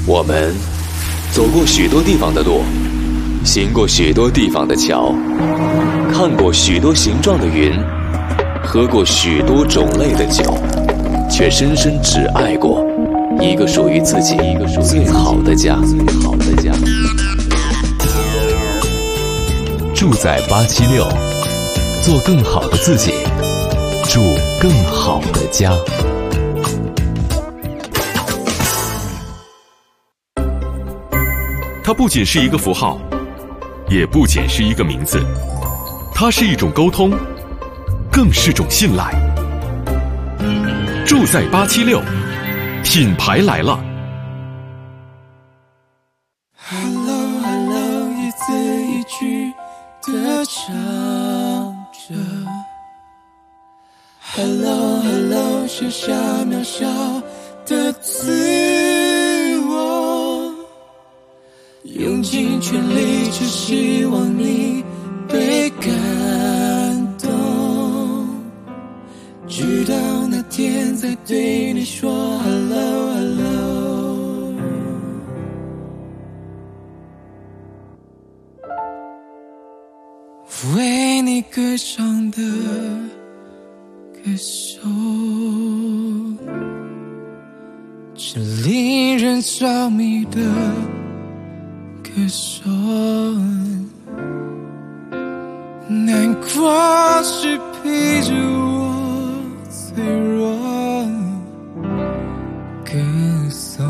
我们走过许多地方的路，行过许多地方的桥，看过许多形状的云，喝过许多种类的酒，却深深只爱过一个属于自己最好的家。住在876，做更好的自己，住更好的家。 它不仅是一个符号，也不仅是一个名字，它是一种沟通，更是种信赖。住在876，品牌来了。 Hello Hello， 一字一句地唱着 Hello Hello， 写下渺小的自我，用尽全力只希望你被感动，直到那天再对你说 Hello Hello。 为你歌唱的歌手，是令人着迷的歌手，难过是陪着我脆弱歌颂。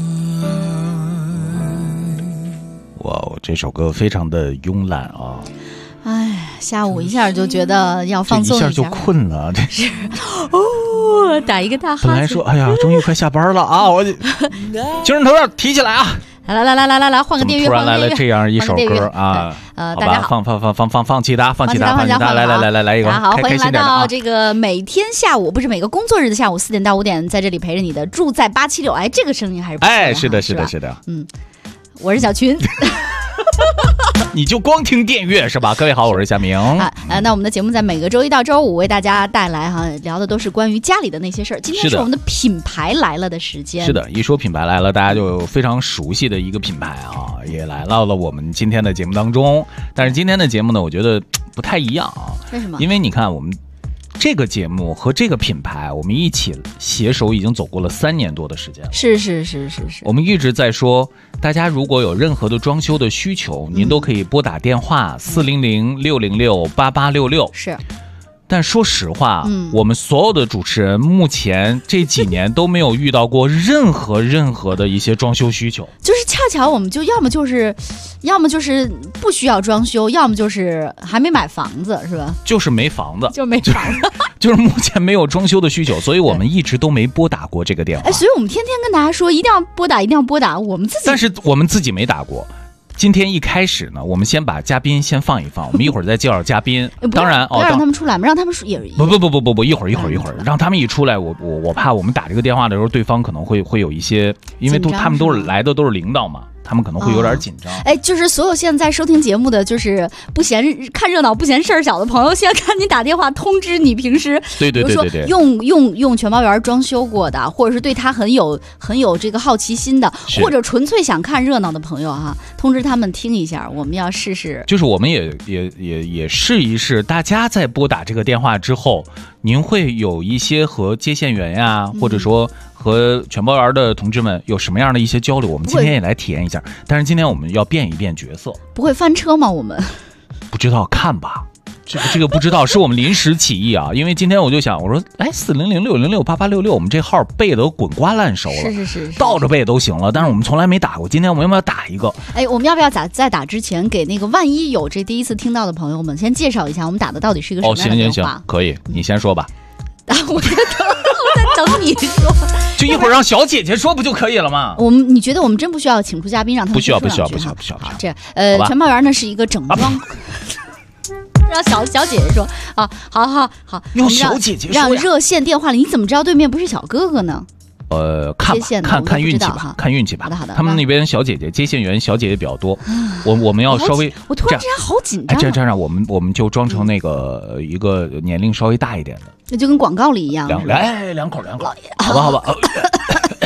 哇哦，这首歌非常的慵懒啊！ 哎，下午一下就觉得要放松一下就困了，这是哦，打一个大哈欠。 本来说哎呀，终于快下班了啊，我精神头要提起来啊！ 来，换个电乐， 突然来了这样一首歌啊！ 大家好， 放其他，来一个。 大家好，欢迎来到这个每天下午，不是每个工作日的下午4点到5点，在这里陪着你的住在876。哎，这个声音还是不错的。 哎，是的， 我是小群。 你就光听电乐是吧？各位好，我是夏明。 那我们的节目在每个周一到周五为大家带来聊的都是关于家里的那些事儿。今天是我们的品牌来了的时间。 是的，一说品牌来了，大家就非常熟悉的一个品牌啊，也来到了我们今天的节目当中。但是今天的节目呢，我觉得不太一样啊。 为什么？ 因为你看我们这个节目和这个品牌，我们一起携手已经走过了3年多的时间了。 是。 我们一直在说，大家如果有任何的装修的需求，您都可以拨打电话400-606-8866。 是。 但说实话，我们所有的主持人目前这几年都没有遇到过任何的一些装修需求， 就是恰巧我们就要么就是不需要装修，要么就是还没买房子，是吧？ 就是没房子， 就是目前没有装修的需求，所以我们一直都没拨打过这个电话。 所以我们天天跟大家说一定要拨打，我们自己， 但是我们自己没打过。今天一开始呢，我们先把嘉宾先放一放，我们一会儿再介绍嘉宾。当然不要让他们出来，让他们也不，一会儿，让他们一出来，我怕我们打这个电话的时候，对方可能会有一些，因为他们都是来的都是领导嘛。他们可能会有点紧张。 就是所有现在收听节目的，就是看热闹不嫌事儿小的朋友，先赶紧打电话通知你平时， 对， 用全包园装修过的，或者是对他很有这个好奇心的，或者纯粹想看热闹的朋友哈，通知他们听一下，我们要试试。 就是我们也试一试，大家在拨打这个电话之后，您会有一些和接线员呀，或者说和全包园的同志们有什么样的一些交流，我们今天也来体验一下。但是今天我们要变一变角色。 不会翻车吗？我们不知道，看吧。这个不知道，是我们临时起意啊。因为今天我就想，我说400-606-8866，我们这号背的都滚瓜烂熟了， 是倒着背都行了，但是我们从来没打过。今天我们要不要打一个？ 我们要不要在打之前给那个万一有这第一次听到的朋友们先介绍一下，我们打的到底是一个什么样的电话？ 行，可以，你先说吧。 我在等你说， 就一会儿让小姐姐说不就可以了吗？ 你觉得我们真不需要请出嘉宾让他们说两句？不需要。好，这全包园呢是一个整装。让小姐姐说啊，好， 用小姐姐说， 让热线电话里，你怎么知道对面不是小哥哥呢？ 看运气吧，看运气吧。 好的。 他们那边小姐姐接线员小姐姐比较多，我们要稍微， 我突然之间好紧张。 这样，我们就装成那个一个年龄稍微大一点的， 那就跟广告里一样。 两口，好吧。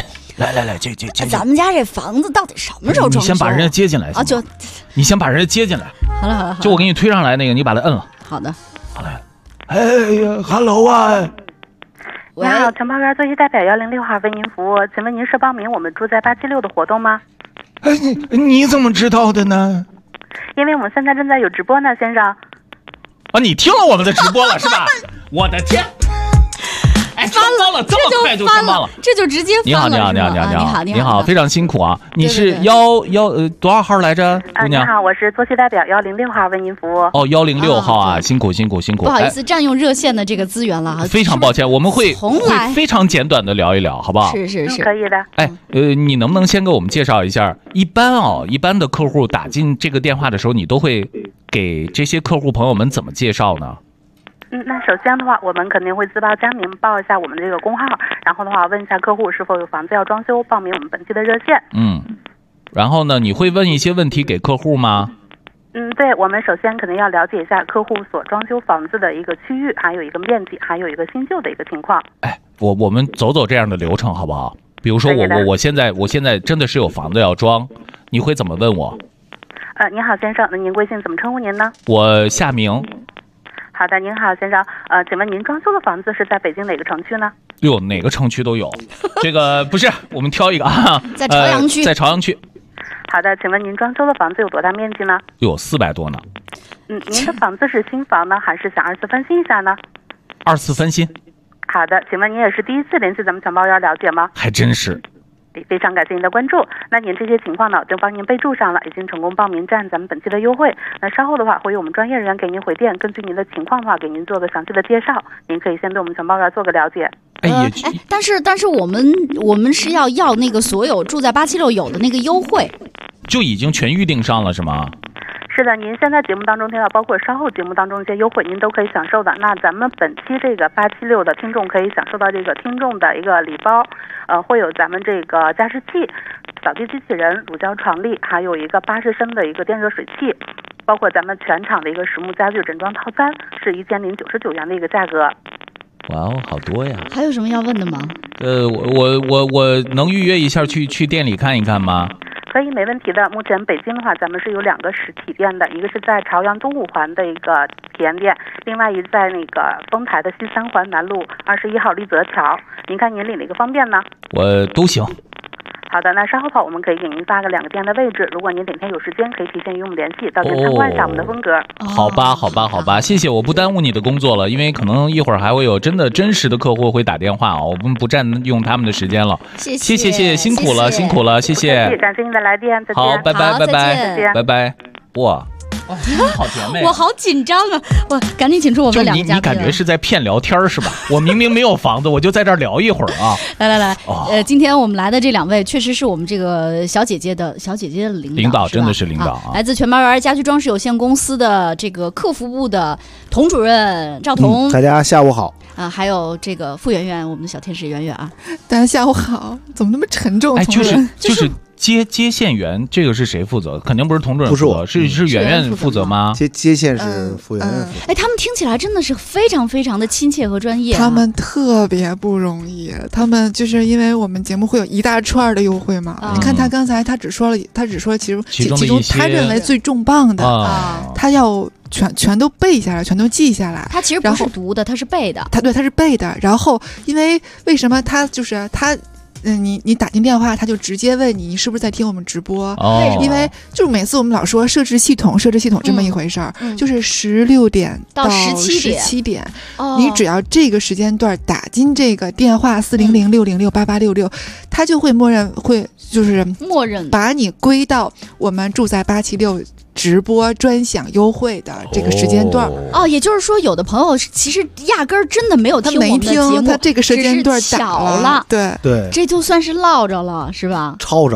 来，接， 咱们家这房子到底什么时候装修？ 你先把人家接进来啊，就你先把人家接进来。 好了， 就我给你推上来那个，你把它摁了。 好的。 好嘞。哎呀 ，Hello 啊！ 你好，承包员作息代表106号为您服务，请问您是报名我们住在876的活动吗？ 哎，你怎么知道的呢？ 因为我们现在正在有直播呢，先生。 啊，你听了我们的直播了是吧？我的天！哎，翻了，这么快就翻了， 这就直接翻了。 你好，非常辛苦啊！你是多少号来着，姑娘？ 你好，我是作息代表106号为您服务。 哦，106号啊，辛苦。 不好意思，占用热线的这个资源了哈。 非常抱歉，我们会非常简短的聊一聊，好不好？ 是， 可以的。 哎，你能不能先给我们介绍一下，一般的客户打进这个电话的时候，你都会给这些客户朋友们怎么介绍呢？ 那首先的话，我们肯定会自报家名，报一下我们的这个工号，然后的话问一下客户是否有房子要装修，报名我们本期的热线。 然后呢，你会问一些问题给客户吗？ 对，我们首先肯定要了解一下客户所装修房子的一个区域，还有一个面积，还有一个新旧的一个情况。 哎，我们走这样的流程好不好？比如说我现在真的是有房子要装，你会怎么问我？ 您好先生，那您贵姓，怎么称呼您呢？ 我夏明。 好的，您好先生，请问您装修的房子是在北京哪个城区呢？ 哟，哪个城区都有。这个不是，我们挑一个啊， 在朝阳区。 在朝阳区。 好的，请问您装修的房子有多大面积呢？ 有400多呢。 您的房子是新房呢，还是想2次翻新一下呢 ？2次翻新。 好的，请问您也是第一次联系咱们承包员了解吗？ 还真是。 非常感谢您的关注。那您这些情况呢，就帮您备注上了，已经成功报名占咱们本期的优惠。那稍后的话，会有我们专业人员给您回电，根据您的情况的话，给您做个详细的介绍。您可以先对我们承包员做个了解。 但是我们是要那个所有住在876有的那个优惠， 就已经全预定上了是吗？ 是的，您现在节目当中听到，包括稍后节目当中一些优惠，您都可以享受的。那咱们本期这个876的听众可以享受到这个听众的一个礼包，会有咱们这个加湿器、扫地机器人、乳胶床笠，还有一个80升的一个电热水器，包括咱们全场的一个实木家具整装套餐，是1099元的一个价格。 哇哦，好多呀！ 还有什么要问的吗？ 我能预约一下去店里看一看吗？ 可以，没问题的。目前北京的话，咱们是有2个实体店的，一个是在朝阳东五环的一个体验店，另外一个在那个丰台的西3环南路21号立泽桥。您看您领哪个方便呢？ 我都行。 好的，那稍后的话，我们可以给您发个2个店的位置。如果您哪天有时间，可以提前与我们联系，到店参观一下我们的风格。 好吧，谢谢，我不耽误你的工作了，因为可能一会儿还会有真实的客户会打电话啊，我们不占用他们的时间了。谢谢，辛苦了，谢谢。 感谢您的来电，再见。 好，拜拜， 再见， 拜拜。哇。好甜美， 我好紧张啊！我赶紧请出我们2个嘉宾。 你感觉是在骗聊天是吧？我明明没有房子，我就在这儿聊一会儿啊！ 来，今天我们来的这2位确实是我们这个小姐姐的领导， 真的是领导啊！ 来自全包园家居装饰有限公司的这个客服部的童主任赵彤， 大家下午好还有这个傅圆圆，我们的小天使圆圆啊， 大家下午好，怎么那么沉重？ 哎，就是接线员，这个是谁负责？肯定不是童主任负责， 不是我， 是圆圆负责吗？ 接线是傅圆圆负责。 哎，他们听起来真的是非常非常的亲切和专业， 他们特别不容易。他们就是因为我们节目会有一大串的优惠嘛，你看他刚才他只说其中他认为最重磅的他要全都背下来，全都记下来。 他其实不是读的，他是背的。 他是背的。然后为什么他就是他？你打进电话，他就直接问你是不是在听我们直播？因为就是每次我们老说设置系统这么一回事儿，就是16点到17点，你只要这个时间段打进这个电话400-606-8866，他就会默认把你归到我们住在876直播专享优惠的这个时间段。 也就是说有的朋友其实压根儿真的没有听我们的节目， 他这个时间段打了， 对， 这就算是落着了是吧？ 抄着了。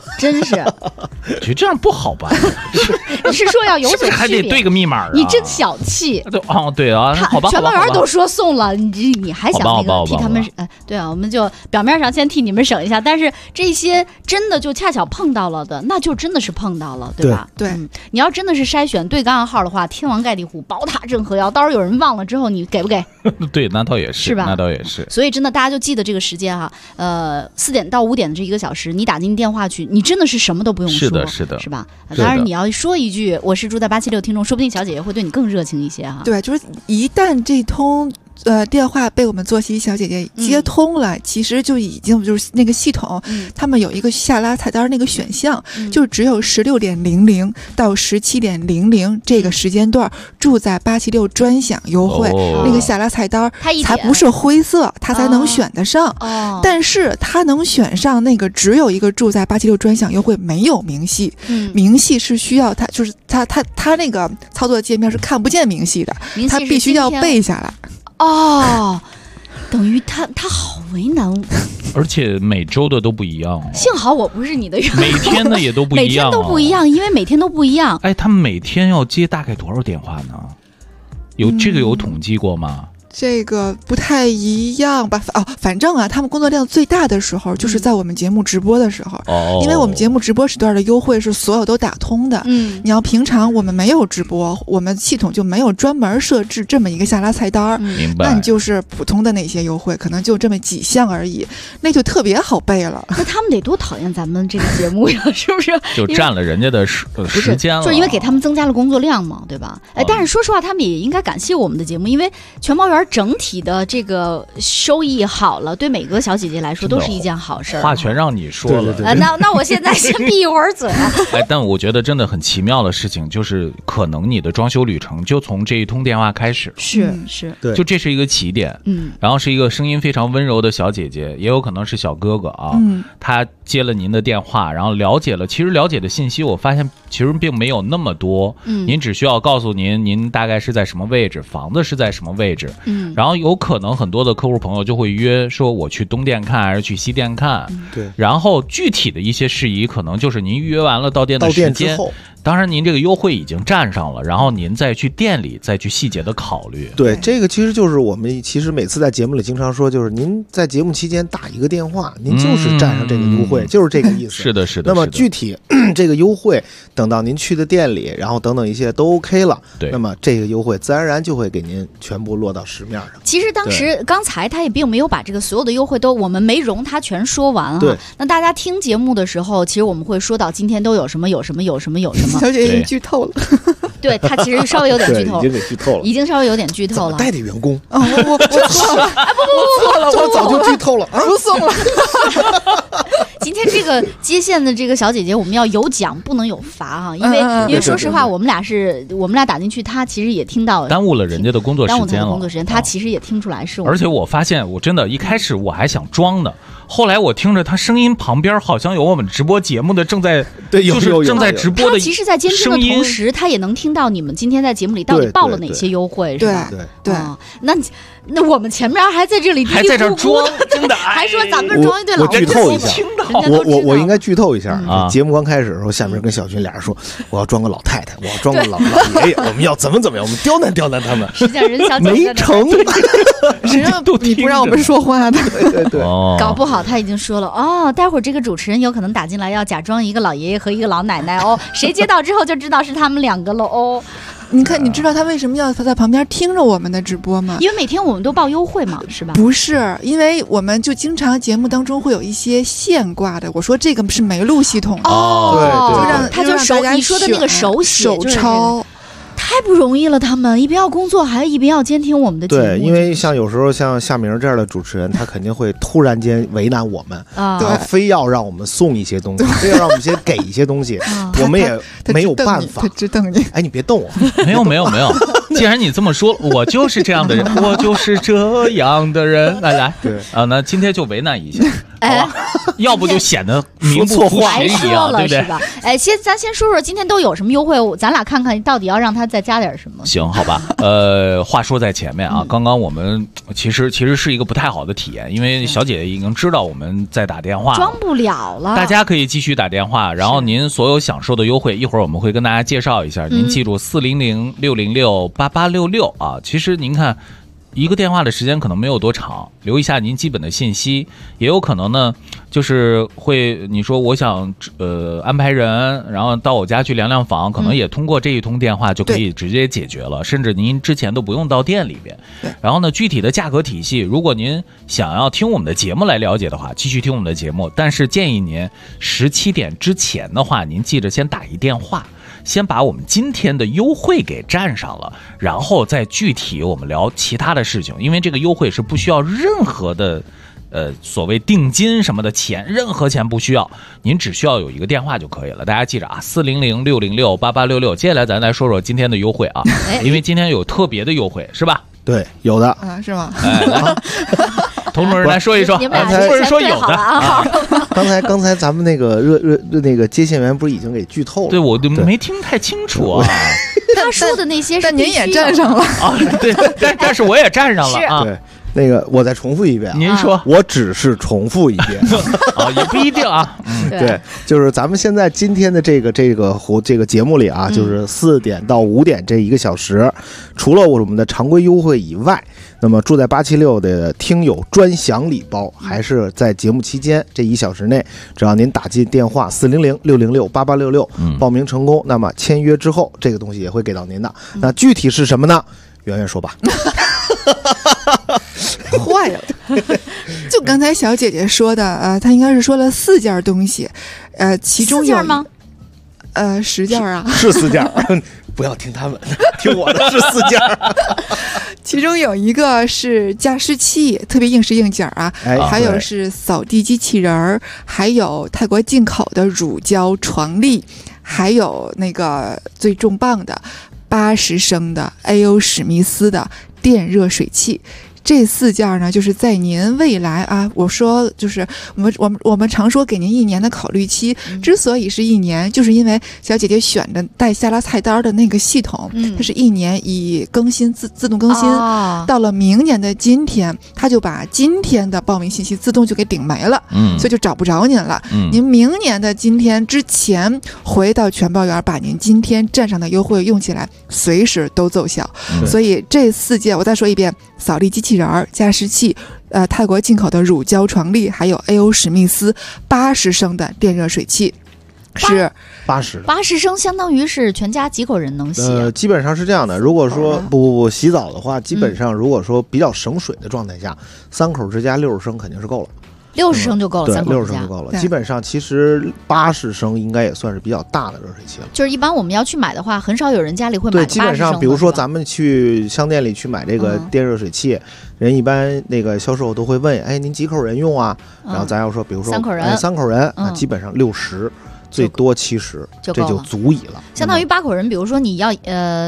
真是， 我觉得这样不好吧？ 你是说要有所区别？ 还得对个密码啊？ 你真小气。 对啊，好吧， 全报员都说送了，你还想那个替他们？对啊，我们就表面上先替你们省一下，但是这些真的就恰巧碰到了的，那就真的是碰到了，对吧？ 对， 你要真的是筛选对刚暗号的话，天王盖地虎，宝塔镇河妖，到时候有人忘了之后，你给不给？ 对，那倒也是， 是吧？ 那倒也是。 所以真的，大家就记得这个时间哈，4点到5点的这1个小时，你打进电话去，你真的是什么都不用说， 是的， 是吧？当然你要说一句我是住在876听众，说不定小姐姐会对你更热情一些哈。 对，就是一旦这通电话被我们坐席小姐姐接通了，其实就已经就是那个系统，他们有一个下拉菜单那个选项，就只有16:00到17:00这个时间段住在876专享优惠，那个下拉菜单才不是灰色，它才能选得上。但是它能选上那个只有一个住在876专享优惠，没有明细，明细是需要它就是它那个操作界面是看不见明细的，它必须要背下来。 等于他好为难， 而且每周的都不一样。 幸好我不是你的员工， 每天的也都不一样， 每天都不一样，因为每天都不一样。 他们每天要接大概多少电话呢？有统计过吗？ 这个不太一样吧？反正他们工作量最大的时候就是在我们节目直播的时候，因为我们节目直播时段的优惠是所有都打通的。你要平常我们没有直播，我们系统就没有专门设置这么一个下拉菜单， 明白？ 那你就是普通的那些优惠，可能就这么几项而已，那就特别好背了。 那他们得多讨厌咱们这个节目呀，是不是？ 就占了人家的时间了， 就是因为给他们增加了工作量嘛，对吧？但是说实话，他们也应该感谢我们的节目，因为全包圆整体的这个收益好了，对每个小姐姐来说都是一件好事。 话全让你说了， 那我现在先闭一会儿嘴。 但我觉得真的很奇妙的事情，就是可能你的装修旅程就从这一通电话开始， 是， 对，就这是一个起点，然后是一个声音非常温柔的小姐姐，也有可能是小哥哥啊，他接了您的电话，然后其实了解的信息，我发现其实并没有那么多，您只需要告诉您大概是在什么位置，房子是在什么位置，然后有可能很多的客户朋友就会约说我去东店看还是去西店看， 对， 然后具体的一些事宜可能就是您预约完了到店的时间，当然您这个优惠已经占上了，然后您再去店里再去细节的考虑。 对，这个其实就是我们其实每次在节目里经常说，就是您在节目期间打一个电话，您就是占上这个优惠，就是这个意思。 是的。 那么具体这个优惠等到您去的店里，然后等等一些都 OK 了， 对， 那么这个优惠自然而然就会给您全部落到实面上。 其实刚才他也并没有把这个所有的优惠都我们没容他全说完对， 那大家听节目的时候，其实我们会说到今天都有什么。 小姐姐剧透了， 对，他其实稍微有点剧透， 已经给剧透了， 已经稍微有点剧透了。 带的员工我错了， 我早就剧透了， 不送了。 今天这个接线的这个小姐姐，我们要有奖不能有罚啊，因为说实话，我们俩打进去，她其实也听到耽误了人家的工作时间了， 她其实也听出来是我。 而且我发现，我真的一开始我还想装呢，后来我听着她声音旁边好像有我们直播节目的正在直播的， 她其实在监听的同时，她也能听到你们今天在节目里到底报了哪些优惠，是吧？ 对， 那我们前面还在这里还在这装，真的还说咱们装一对老我剧透一下，我应该剧透一下啊！ 节目刚开始的时候，下面跟小军俩人说，我要装个老太太，我要装个老爷爷，我们要怎么样，我们刁难他们。 实际上人小姐没成， 你不让我们说话的， 对， 搞不好他已经说了待会儿这个主持人有可能打进来要假装一个老爷爷和一个老奶奶谁接到之后就知道是他们两个了你看，你知道他为什么要在旁边听着我们的直播吗？ 因为每天我们都报优惠嘛，是吧？ 不是，因为我们就经常节目当中会有一些现挂的。我说这个是没录系统的对， 他就手你说的那个手抄。 太不容易了，他们一边要工作，还一边要监听我们的节目。 对，因为像有时候像夏明这样的主持人，他肯定会突然间为难我们对， 非要让我们送一些东西，非要让我们先给一些东西，我们也没有办法。 他只瞪你， 你别动我。 没有。既然你这么说，我就是这样的人，我就是这样的人。来， 对那今天就为难一下。 好吧？要不就显得名不符实一样，对不对？ 是吧？哎，咱先说说今天都有什么优惠，咱俩看看到底要让他再加点什么。 行，好吧。话说在前面啊，刚刚我们其实是一个不太好的体验，因为小姐姐已经知道我们在打电话， 装不了了。 大家可以继续打电话，然后您所有享受的优惠，一会儿我们会跟大家介绍一下。您记住400-606-8866啊。其实您看，一个电话的时间可能没有多长，留一下您基本的信息，也有可能呢，就是会你说我想安排人，然后到我家去量量房，可能也通过这一通电话就可以直接解决了，甚至您之前都不用到店里边。然后呢，具体的价格体系，如果您想要听我们的节目来了解的话，继续听我们的节目，但是建议您17点之前的话，您记着先打一电话。先把我们今天的优惠给占上了，然后再具体我们聊其他的事情，因为这个优惠是不需要任何的所谓定金什么的钱，任何钱不需要，您只需要有一个电话就可以了。大家记着啊，400-606-8866。接下来咱来说说今天的优惠啊，因为今天有特别的优惠，是吧？ 对，有的啊，是吗？ 来，童主任来说一说， 你们俩不是说有的啊。 刚才咱们那个那个接线员不是已经给剧透了？ 对，我就没听太清楚啊。 他说的那些是， 但您也站上了啊，对，但是我也站上了啊。 对。那个，我再重复一遍。 您说， 我只是重复一遍啊，也不一定啊。 对，就是咱们现在今天的这个节目里啊，就是4点到5点这1个小时，除了我们的常规优惠以外，那么住在876的听友专享礼包，还是在节目期间这1小时内，只要您打进电话400-606-8866，报名成功，那么签约之后，这个东西也会给到您的。那具体是什么呢？圆圆说吧。 坏了，就刚才小姐姐说的，她应该是说了4件东西，其中有 4件吗 ？10件啊， 是4件，不要听他们，听我的是4件。 其中有一个是加湿器，特别应时应景啊，还有是扫地机器人，还有泰国进口的乳胶床笠，还有那个最重磅的80升的 A.O. 史密斯的电热水器。这4件呢，就是在您未来啊，我说就是我们常说给您1年的考虑期，之所以是1年，就是因为小姐姐选的带下拉菜单的那个系统，它是1年以更新自动更新，到了明年的今天，它就把今天的报名信息自动就给顶没了，所以就找不着您了。您明年的今天之前回到全报员，把您今天站上的优惠用起来，随时都奏效。所以这4件我再说一遍：扫地机器人、加湿器、泰国进口的乳胶床笠，还有 A.O. 史密斯80升的电热水器，是 80升，相当于是全家几口人能洗？ 基本上是这样的。如果说不洗澡的话，基本上如果说比较省水的状态下，3口之家60升肯定是够了。 60升就够了，3口 60升就够了。基本上其实80升应该也算是比较大的热水器了。 就是一般我们要去买的话，很少有人家里会买80升的。 对，基本上比如说咱们去商店里去买这个电热水器，人一般那个销售都会问，哎，您几口人用啊？然后咱要说，比如说3口人，那基本上60。最多70，这就足以了。 相当于8口人，比如说你要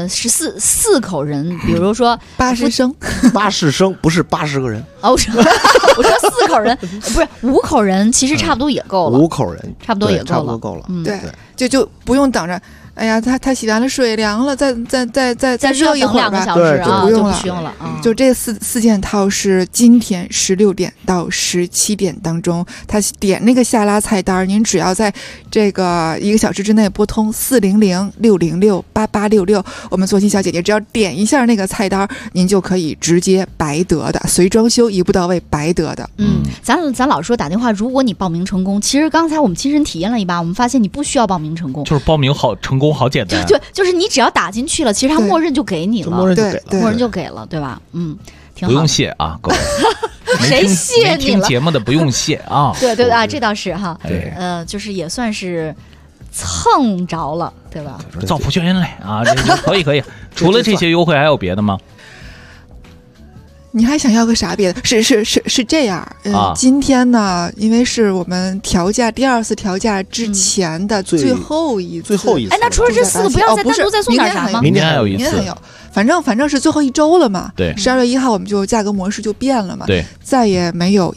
4口人，比如说 80升 ，80升不是80个人。 哦，我说4口人，不是5口人，其实差不多也够了。 5口人差不多也够了， 差不多够了。 对，就不用等着。哎呀，他洗完了水凉了，再热一会儿吧， 对， 就不用了。 就这四件套是今天16点到17点当中，他点那个下拉菜单，您只要在这个1个小时之内拨通400-606-8866，我们做心小姐姐只要点一下那个菜单，您就可以直接白得的，随装修一步到位，白得的。 咱老说打电话，如果你报名成功，其实刚才我们亲身体验了一把，我们发现你不需要报名成功， 就是报名成功好简单。 对，就是你只要打进去了，其实他默认就给你了， 默认就给了，对吧？挺好。 不用谢啊，各位。 谁谢你了？ 听节目的不用谢啊。 对啊，这倒是哈。对，就是也算是蹭着了，对吧？ 造福人类啊，可以。除了这些优惠，还有别的吗？ 你还想要个啥别的？是这样，今天呢，因为是我们调价第2次调价之前的最后一次， 哎，那除了这4个，不要再单独再送点啥吗？ 明天还有一次， 反正是最后1周了嘛。 对 ，12月1号我们就价格模式就变了嘛。 对， 再也没有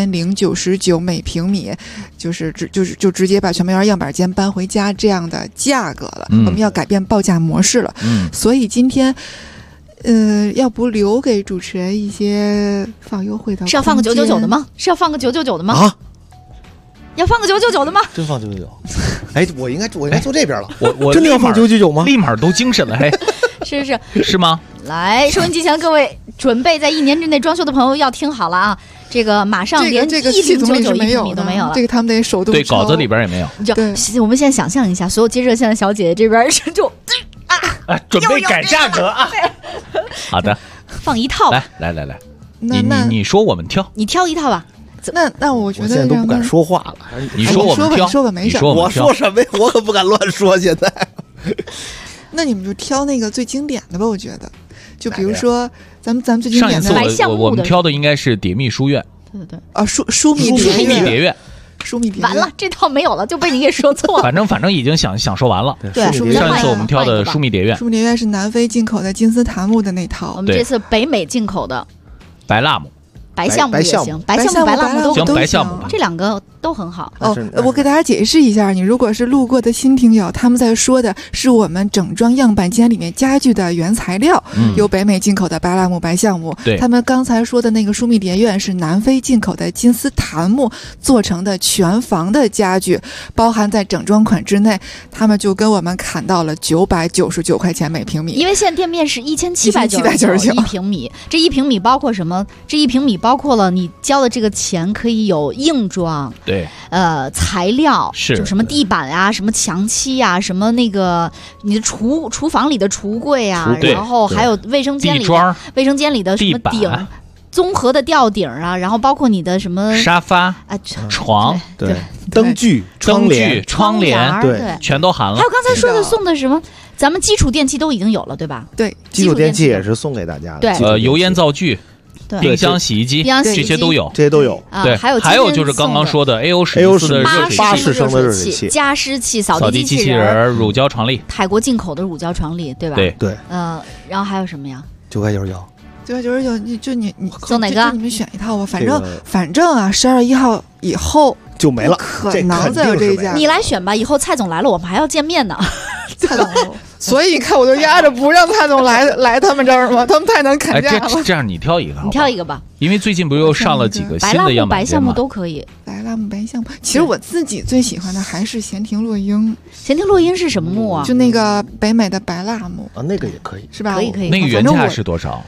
1099每平米，就直接把全梅园样板间搬回家这样的价格了。我们要改变报价模式了。所以今天。要不留给主持人一些放优惠的？ 是要放个999的吗？是要放个999的吗？啊，要放个999的吗？ 真放999？哎，我应该做这边了。 我真的要放999吗？ 立马都精神了，嘿。是吗？ 来，收音机前各位准备在1年之内装修的朋友要听好了啊！这个马上连1099一平米都没有了， 这个他们得手动对，稿子里边也没有。 对，我们现在想象一下，所有接热线的小姐姐这边就准备改价格啊！好的， 放一套。 来，你说我们挑， 你挑一套吧。 那我觉得我现在都不敢说话了。 你说我们挑， 说吧，没事。 我说什么呀？我可不敢乱说。现在， 那你们就挑那个最经典的吧。我觉得，就比如说咱们最经典的上一次我们挑的应该是蝶蜜书院。 对啊，疏密蝶院。 完了，这套没有了，就被你给说错了。 反正已经想说完了。 对， 上一次我们挑的疏密蝶院， 疏密蝶院是南非进口的金丝檀木的那套。 我们这次北美进口的白蜡木。 白橡木也行，白橡木、白蜡木都行，白橡木吧， 这2个都很好。 我给大家解释一下，你如果是路过的新听友，他们在说的是我们整装样板间里面家具的原材料，由北美进口的白蜡木、白橡木。 对， 他们刚才说的那个疏密蝶院是南非进口的金丝檀木做成的全房的家具，包含在整装款之内，他们就跟我们砍到了999块钱每平米。 因为现在店面是1799一平米，这1平米包括什么？这1平米包括了你交的这个钱可以有硬装， 对， 材料是就什么地板啊，什么墙漆啊，什么那个你的厨房里的橱柜啊，然后还有卫生间里的什么顶。综合的吊顶啊，然后包括你的什么沙发床， 对，灯具、窗帘， 对，全都含了。 还有刚才说的送的什么？咱们基础电器都已经有了，对吧？ 对， 基础电器也是送给大家的。 对， 油烟灶具。冰箱、洗衣机，这些都有，对，还有就是刚刚说的 AO14的 8式升的热水器、 加湿器、扫地机器人、乳胶床笠， 泰国进口的乳胶床笠，对吧？ 对， 然后还有什么呀 ？999，你送哪个？ 你们选一套吧。反正啊，12月1号以后就没了， 可能再有这一家。 你来选吧，以后蔡总来了，我们还要见面呢。 蔡总，所以你看，我就压着不让蔡总来他们这儿吗？他们太能砍价了。 这样你挑一个， 你挑一个吧。 因为最近不是又上了几个新的样板间吗？ 白橡木都可以。 白蜡木、白橡木，其实我自己最喜欢的还是闲庭落英。 闲庭落英是什么木啊？ 就那个北美的白蜡木啊，那个也可以， 是吧？ 可以。 那个原价是多少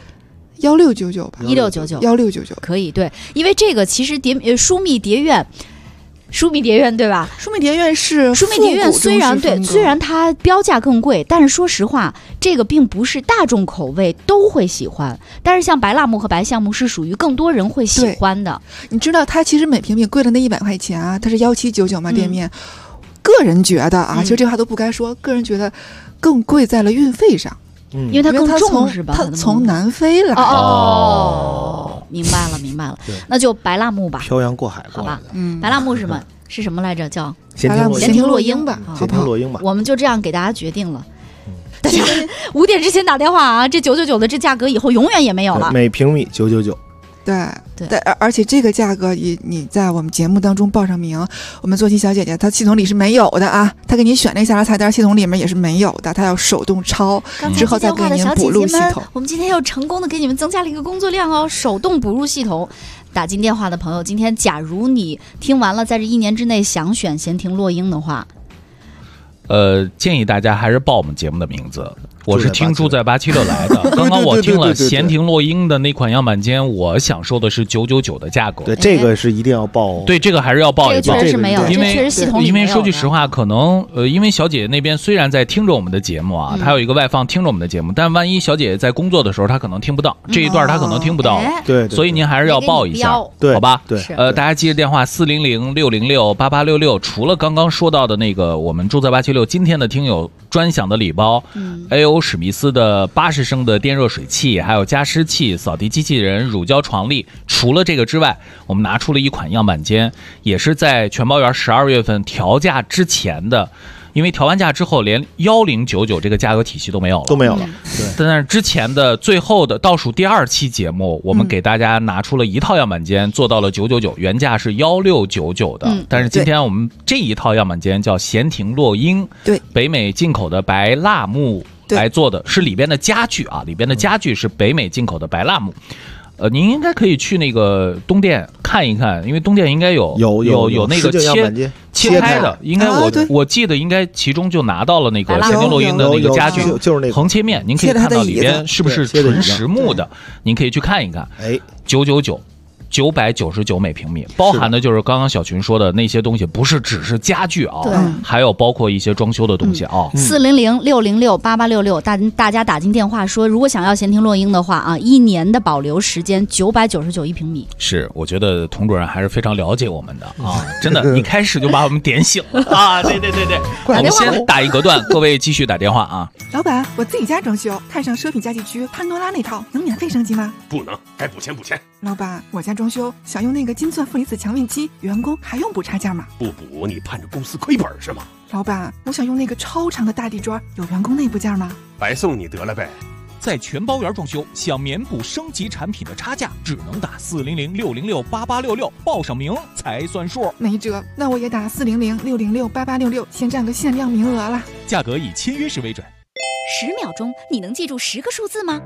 ？1699吧 ，1699可以。对，因为这个其实疏密蝶院对吧？ 疏密蝶院虽然它标价更贵，但是说实话，这个并不是大众口味都会喜欢。但是像白蜡木和白橡木是属于更多人会喜欢的。 你知道它其实每平米贵了那100块钱啊，它是1799嘛店面。个人觉得啊，其实这话都不该说，个人觉得更贵在了运费上。 因为它更重是吧？ 它从南非来。 明白了，那就白蜡木吧， 漂洋过海好吧？白蜡木是什么来着？叫闲庭落英吧， 闲庭落英吧。 我们就这样给大家决定了。大家5点之前打电话啊！这999的这价格以后永远也没有了， 每平米999。 对，而且这个价格你在我们节目当中报上名，我们坐骑小姐姐她系统里是没有的啊，她给您选那下拉菜单系统里面也是没有的，她要手动抄，之后再给您补录系统。 我们今天又成功的给你们增加了一个工作量哦，手动补入系统。打进电话的朋友，今天假如你听完了，在这1年之内想选闲庭落英的话， 建议大家还是报我们节目的名字。我是听住在876来的，刚刚我听了闲庭落英的那款样板间，我享受的是999的价格。 对，这个是一定要报。 对，这个还是要报一报。 这个确实是没有， 因为确实系统里没有。 因为说句实话，可能因为小姐姐那边虽然在听着我们的节目啊，她有一个外放听着我们的节目，但万一小姐姐在工作的时候，她可能听不到这一段，她可能听不到。 对， 所以您还是要报一下， 对， 好吧？ 对， 大家记着电话400-606-8866。除了刚刚说到的那个，我们住在876今天的听友专享的礼包，AO 有史密斯的80升的电热水器，还有加湿器、扫地机器人、乳胶床笠。除了这个之外，我们拿出了一款样板间，也是在全包园12月份调价之前的。因为调完价之后，连1099这个价格体系都没有了，对。但是之前的最后的倒数第2期节目，我们给大家拿出了一套样板间，做到了999，原价是1699的。但是今天我们这一套样板间叫闲庭落英， 对， 北美进口的白蜡木来做的，是里边的家具啊，里边的家具是北美进口的白蜡木。您应该可以去那个东店看一看，因为东店应该有那个切开的，应该我记得应该其中就拿到了那个闲庭落英的那个家具， 就是那个横切面，您可以看到里边是不是纯实木的，您可以去看一看。999每平米，包含的就是刚刚小群说的那些东西，不是只是家具啊，还有包括一些装修的东西啊。 400-606-8866，大家打进电话说，如果想要闲庭落英的话啊，1年的保留时间，999一平米。 是，我觉得童主任还是非常了解我们的啊，真的，一开始就把我们点醒了啊！对，我们先打一隔断，各位继续打电话啊。 老板，我自己家装修，看上奢品家具区潘多拉那套，能免费升级吗？ 不能，该补钱。 老板，我家装修想用那个金钻负离子强面漆，员工还用补差价吗？ 不补你盼着公司亏本是吗？ 老板，我想用那个超长的大地砖，有员工内部价吗？ 白送你得了呗。 在全包园装修，想免补升级产品的差价，只能打400-606-8866，报上名才算数。 没辙，那我也打400-606-8866，先占个限量名额了。 价格以签约时为准。 10秒钟，你能记住10个数字吗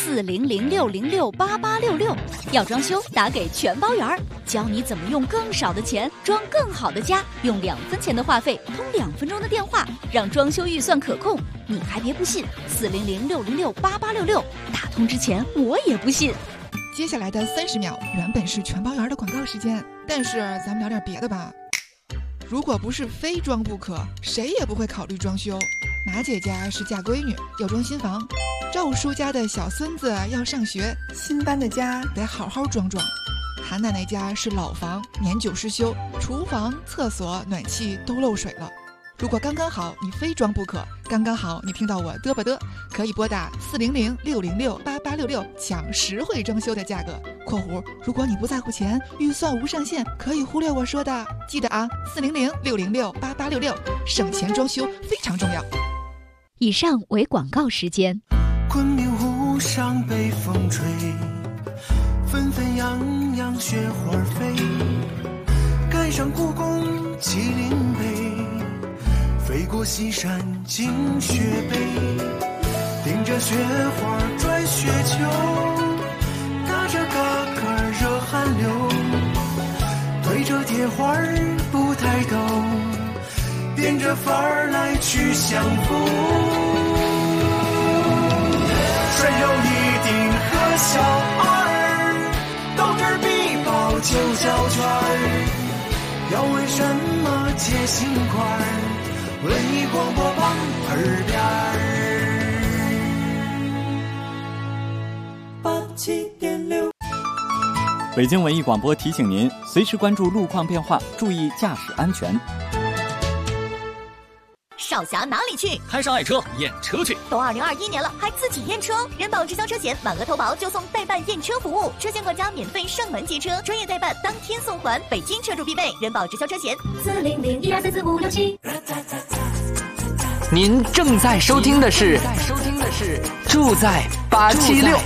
？400-606-8866，要装修打给全包园，教你怎么用更少的钱装更好的家，用2分钱的话费通2分钟的电话，让装修预算可控。你还别不信，400-606-8866，打通之前我也不信。 接下来的30秒原本是全包园的广告时间，但是咱们聊点别的吧。如果不是非装不可，谁也不会考虑装修。马姐家是嫁闺女，要装新房；赵叔家的小孙子要上学，新搬的家得好好装装。韩奶奶家是老房，年久失修，厨房、厕所、暖气都漏水了。如果刚刚好你非装不可，刚刚好你听到我嘚吧嘚，可以拨打400-606-8866抢实惠装修的价格。括弧，如果你不在乎钱，预算无上限，可以忽略我说的。记得啊，400-606-8866，省钱装修非常重要。 以上为广告时间。 昆明湖上北风吹，纷纷扬扬雪花飞，赶上故宫麒麟碑，飞过西山进雪北，顶着雪花转雪球，打着嘎嘎热汗流，对着铁花不抬头，变着法儿来去相逢。顺柔一定和小二，斗智必报9小圈，要为什么解心宽？文艺广播榜耳边87.6。 北京文艺广播提醒您，随时关注路况变化，注意驾驶安全。 少侠哪里去？ 摊上爱车验车去。 都2021年了，还自己验车？人保直销车险满额投保就送代办验车服务，车险管家免费上门接车，专业代办当天送还，北京车主必备。人保直销车险400-1234567。 您正在收听的是住在876。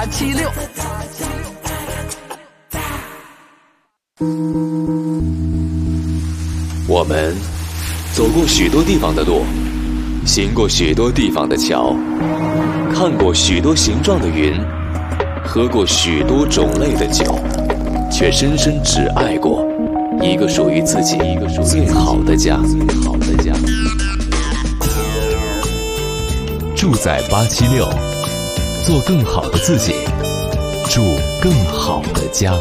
我们走过许多地方的路，行过许多地方的桥，看过许多形状的云，喝过许多种类的酒，却深深只爱过一个属于自己最好的家。住在876，做更好的自己，住更好的家。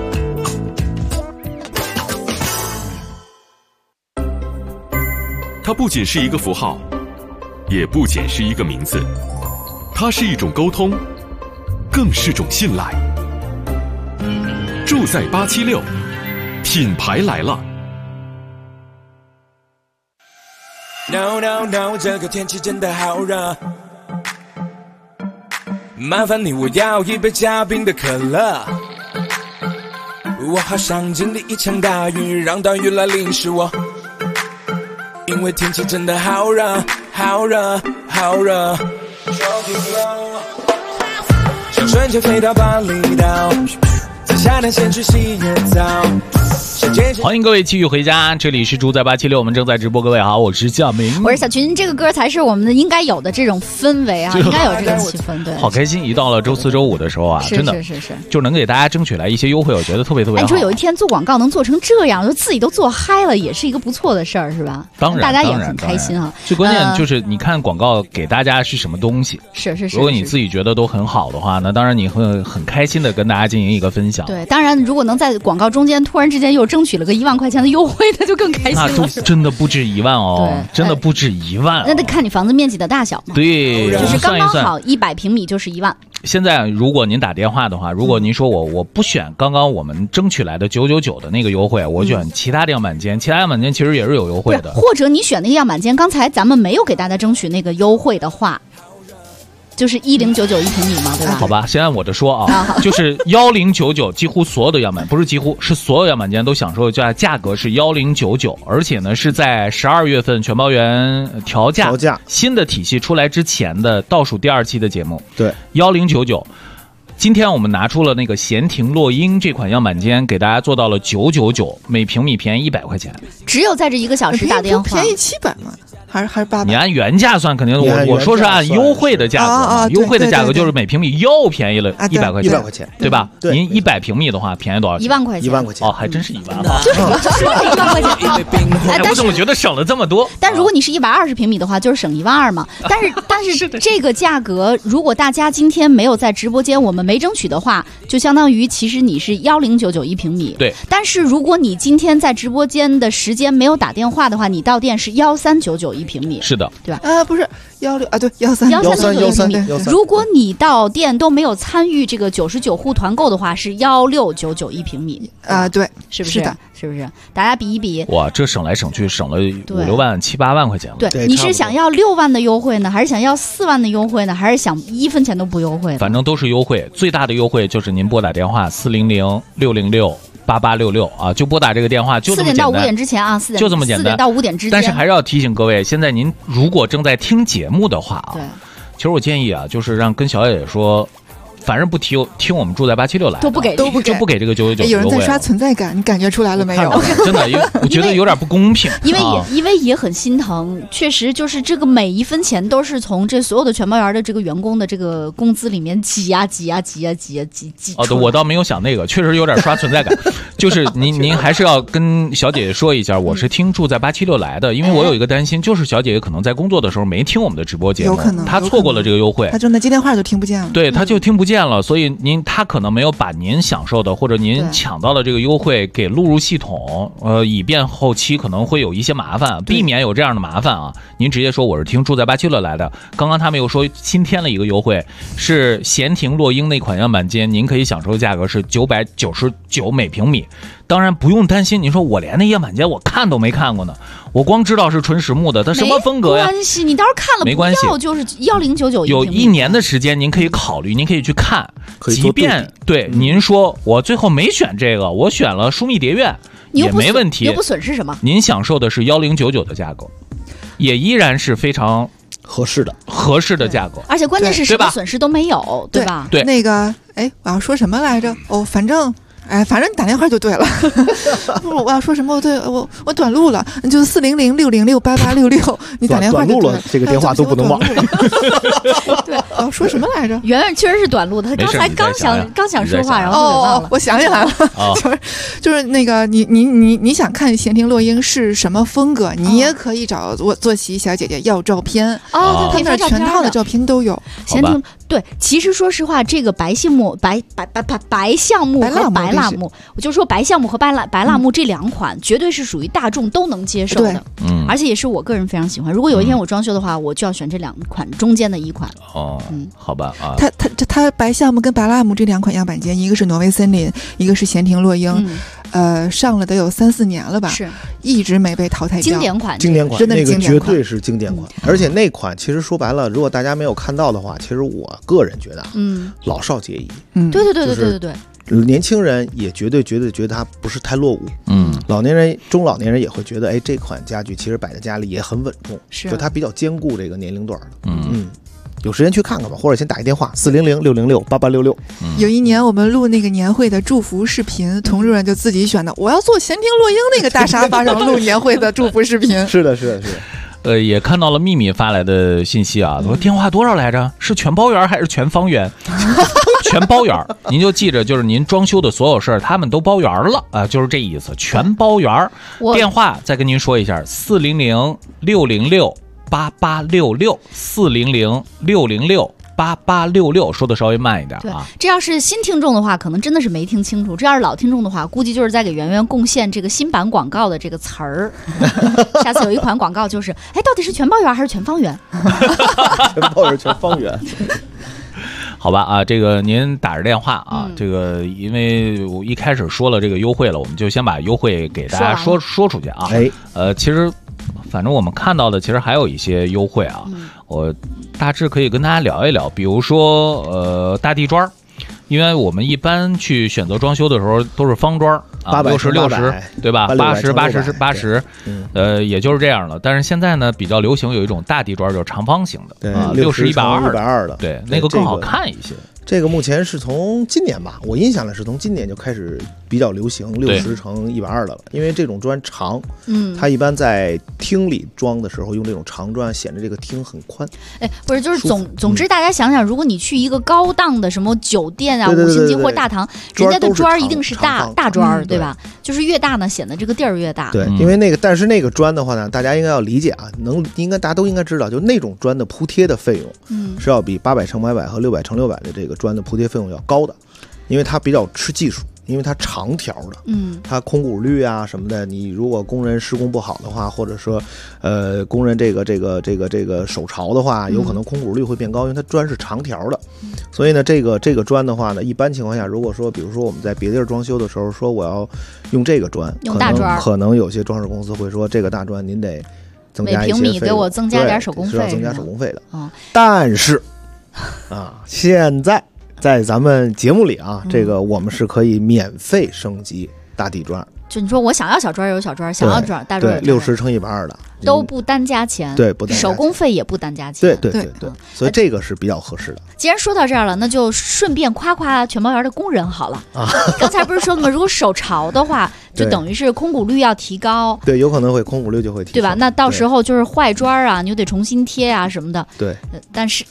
它不仅是一个符号，也不仅是一个名字，它是一种沟通，更是种信赖。住在876，品牌来了。 No， 这个天气真的好热， 麻烦你，我要一杯加冰的可乐。我好想经历一场大雨，让大雨来淋湿我，因为天气真的好热，好热，好热。想瞬间飞到巴厘岛，在夏天先去洗野澡。 欢迎各位继续回家，这里是住在876，我们正在直播。各位好，我是夏明， 我是小群。这个歌才是我们应该有的这种氛围啊，应该有这个气氛。对， 好开心！一到了周4、周5的时候啊，真的是就能给大家争取来一些优惠，我觉得特别好。 你说有一天做广告能做成这样，就自己都做嗨了，也是一个不错的事儿，是吧？ 当然， 大家也很开心啊。 最关键就是你看广告给大家是什么东西， 是。 如果你自己觉得都很好的话，那当然你会很开心的跟大家进行一个分享。 对，当然如果能在广告中间突然之间又争取了个1万块钱的优惠，那就更开心了。 那真的不止1万哦，真的不止1万。 那得看你房子面积的大小嘛。 对， 就是刚刚好100平米就是1万。 现在如果您打电话的话，如果您说我不选刚刚我们争取来的999的那个优惠，我选其他的样板间，其他样板间其实也是有优惠的。 或者你选那个样板间，刚才咱们没有给大家争取那个优惠的话，就是1099一平米嘛，对吧？ 好吧，先按我的说啊，就是1099，几乎所有的样板，不是几乎，是所有样板间都享受的价格是1099，而且呢是在12月份全包圆调价新的体系出来之前的倒数第2期的节目。 对 ，1099。今天我们拿出了那个闲庭落英这款样板间，给大家做到了999，每平米便宜100块钱。 只有在这1个小时打电话， 便宜700吗？还是800？ 你按原价算，肯定我说是按优惠的价格，优惠的价格就是每平米又便宜了100块钱 ，100块钱， 对吧？您100平米的话，便宜多少钱 ？1万块钱。 1万块钱哦，还真是1万啊！ 就是1万块钱。 我怎么觉得省了这么多？ 但如果你是120平米的话，就是省1万2嘛。但是这个价格，如果大家今天没有在直播间，我们没争取的话，就相当于其实你是1099一平米。 对。 但是如果你今天在直播间的时间没有打电话的话，你到店是1399一平米。 是的。 对吧？ 不是16啊，对1399。 如果你到店都没有参与这个99户团购的话，是1699一平米啊，对， 是不是？是不是？大家比一比。 哇，这省来省去省了5、6万、7、8万块钱了。 对，你是想要6万的优惠呢，还是想要4万的优惠呢，还是想1分钱都不优惠？ 反正都是优惠，最大的优惠就是您拨打电话400-606-8866啊，就拨打这个电话，就这么简单。4 点到5点之前啊， 就这么简单。 4点到5点之间。 但是还是要提醒各位，现在您如果正在听节目的话啊，其实我建议啊，就是跟小野说。反正不听我们住在876来， 都不给这个999。 有人在刷存在感，你感觉出来了没有？ 真的，我觉得有点不公平。 因为也很心疼，确实就是这个每一分钱都是从这所有的全包圆的这个员工的这个工资里面挤。 哦，对，我倒没有想那个，确实有点刷存在感。就是您还是要跟小姐姐说一下，我是听住在876来的，因为我有一个担心，就是小姐姐可能在工作的时候没听我们的直播节目， 有可能她错过了这个优惠， 她正在接电话就听不见了。 对，她就听不见了，所以他可能没有把您享受的或者您抢到的这个优惠给录入系统，以便后期可能会有一些麻烦，避免有这样的麻烦啊。您直接说我是听住在876来的。刚刚他们又说新添了一个优惠，是闲庭落英那款样板间，您可以享受的价格是999每平米。当然不用担心，您说我连那样板间我看都没看过呢，我光知道是纯实木的，它什么风格呀？ 没关系，你到时候看了没关系， 就是1099 有1年的时间，您可以考虑，您可以去看，即便对您说我最后没选这个，我选了舒密蝶苑也没问题， 又不损失什么。 您享受的是1099的价格，也依然是非常合适的价格， 而且关键是什么损失都没有，对吧？ 对， 那个我要说什么来着？反正你打电话就对了。我要说什么？我短路了，就400-606-8866，你打电话就对了。 这个电话都不能忘。 对，我要说什么来着？ 圆圆确实是短路的，他刚才刚想说话，然后就给忘了。 我想起来了，就是那个你想看闲庭落英是什么风格，你也可以找坐席小姐姐要照片他那全套的照片都有。 闲庭对，其实说实话，这个白橡木和白蜡木，我就说白橡木和白蜡木这2款绝对是属于大众都能接受的，而且也是我个人非常喜欢。如果有一天我装修的话，我就要选这2款中间的一款。 好吧啊。 它白橡木跟白蜡木这2款样板间，一个是挪威森林，一个是闲庭落英。 上了得有3-4年了吧， 是一直没被淘汰掉。 经典款， 经典款， 真的那个经典款绝对是经典款。而且那款其实说白了，如果大家没有看到的话，其实我个人觉得，老少皆宜。 对对对对对对对。 年轻人也绝对觉得它不是太落伍，老年人、中老年人也会觉得，哎，这款家具其实摆在家里也很稳重，就它比较兼顾这个年龄段的。有时间去看看吧，或者先打一电话400-606-8866。 有一年我们录那个年会的祝福视频，童主任就自己选的，我要坐闲庭落英那个大沙发上录年会的祝福视频。 是的，是的，是的。 也看到了秘密发来的信息啊，说电话多少来着？是全包圆还是全方圆？全包圆，您就记着，就是您装修的所有事儿，他们都包圆了啊，就是这意思，全包圆。电话再跟您说一下，400-606-8866，400-606-8866，说的稍微慢一点啊。 这要是新听众的话，可能真的是没听清楚；这要是老听众的话，估计就是在给圆圆贡献这个新版广告的这个词儿。下次有一款广告就是，哎，到底是全包圆还是全方圆？ 全包圆，全方圆。 好吧啊，这个您打着电话啊，这个因为我一开始说了这个优惠了，我们就先把优惠给大家说出去啊。其实反正我们看到的其实还有一些优惠啊，我大致可以跟大家聊一聊，比如说大地砖。因为我们一般去选择装修的时候都是方砖啊，60-60，对吧？80-80，也就是这样了。但是现在呢，比较流行有一种大地砖，就是长方形的，60-120的，对，那个更好看一些。 这个目前是从今年吧，我印象里是从今年就开始比较流行60×120的了，因为这种砖长，它一般在厅里装的时候用这种长砖，显得这个厅很宽。 哎，不是，就是总之大家想想，如果你去一个高档的什么酒店啊、5星级或大堂，人家的砖一定是大砖，对吧？就是越大呢，显得这个地儿越大。 对，因为但是那个砖的话呢，大家应该要理解啊，大家都应该知道，就那种砖的铺贴的费用，是要比800×800和600×600的这个砖的铺贴费用要高的，因为它比较吃技术，因为它长条的，它空鼓率啊什么的，你如果工人施工不好的话，或者说工人这个手潮的话，有可能空鼓率会变高，因为它砖是长条的，所以呢，这个砖的话呢，一般情况下，如果说比如说我们在别地儿装修的时候，说我要用这个砖， 用大砖， 可能有些装饰公司会说这个大砖您得增加一些费用， 每平米给我增加点手工费， 是要增加手工费的。但是现在咱们节目里啊，这个我们是可以免费升级大地砖。 就你说我想要小砖有小砖，想要大砖有60×120的都不单加钱， 对，不单加钱， 手工费也不单加钱， 对，所以这个是比较合适的。 既然说到这儿了，那就顺便夸夸全包圆的工人好了啊。刚才不是说了吗？如果手潮的话，就等于是空鼓率要提高， 对，有可能会空鼓率就会提高， 对吧？那到时候就是坏砖啊，你就得重新贴啊什么的。 对， 但是，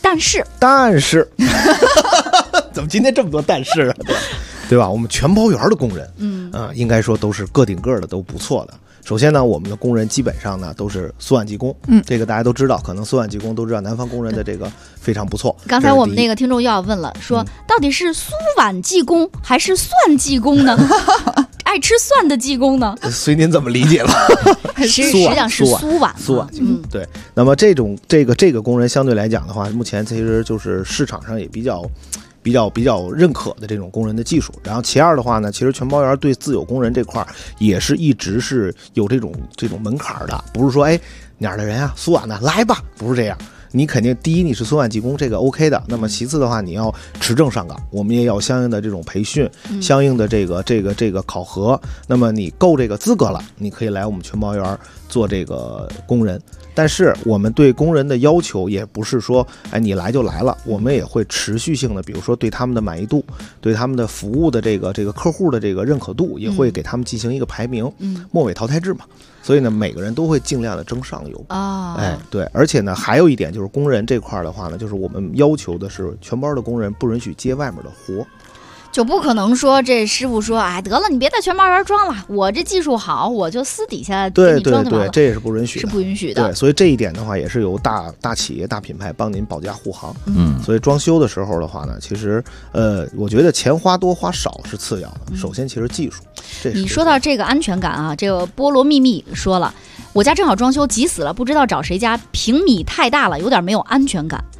怎么今天这么多但是啊？对吧？我们全包圆的工人，应该说都是个顶个的，都不错的。首先呢，我们的工人基本上呢都是苏瓦技工，这个大家都知道，可能苏瓦技工都知道，南方工人的这个非常不错。 刚才我们那个听众又要问了，说到底是苏碗技工还是蒜技工呢？爱吃蒜的技工呢？ 随您怎么理解吧。 实际上是苏瓦技工，对。那么这个工人相对来讲的话，目前其实就是市场上也比较认可的这种工人的技术。然后其二的话呢，其实全包圆对自有工人这块也是一直是有这种门槛的，不是说哪儿的人啊，苏瓦呢来吧，不是这样。你肯定第一你是苏瓦技工，这个 OK 的。那么其次的话，你要持证上岗，我们也要相应的这种培训，相应的这个考核。那么你够这个资格了，你可以来我们全包圆做这个工人。但是我们对工人的要求也不是说你来就来了，我们也会持续性的，比如说对他们的满意度，对他们的服务的这个客户的这个认可度，也会给他们进行一个排名，末尾淘汰制嘛。所以呢，每个人都会尽量的争上游对。而且呢，还有一点就是工人这块的话呢，就是我们要求的是全包的工人不允许接外面的活。 就不可能说这师傅说得了，你别在全包圆装了，我这技术好，我就私底下给你装就完了。 对，这也是不允许的， 是不允许的。 对，所以这一点的话，也是由大企业、大品牌帮您保驾护航。所以装修的时候的话呢，其实我觉得钱花多花少是次要的，首先其实技术。 你说到这个安全感啊，这个菠萝秘密说了，我家正好装修，急死了，不知道找谁家，平米太大了，有点没有安全感。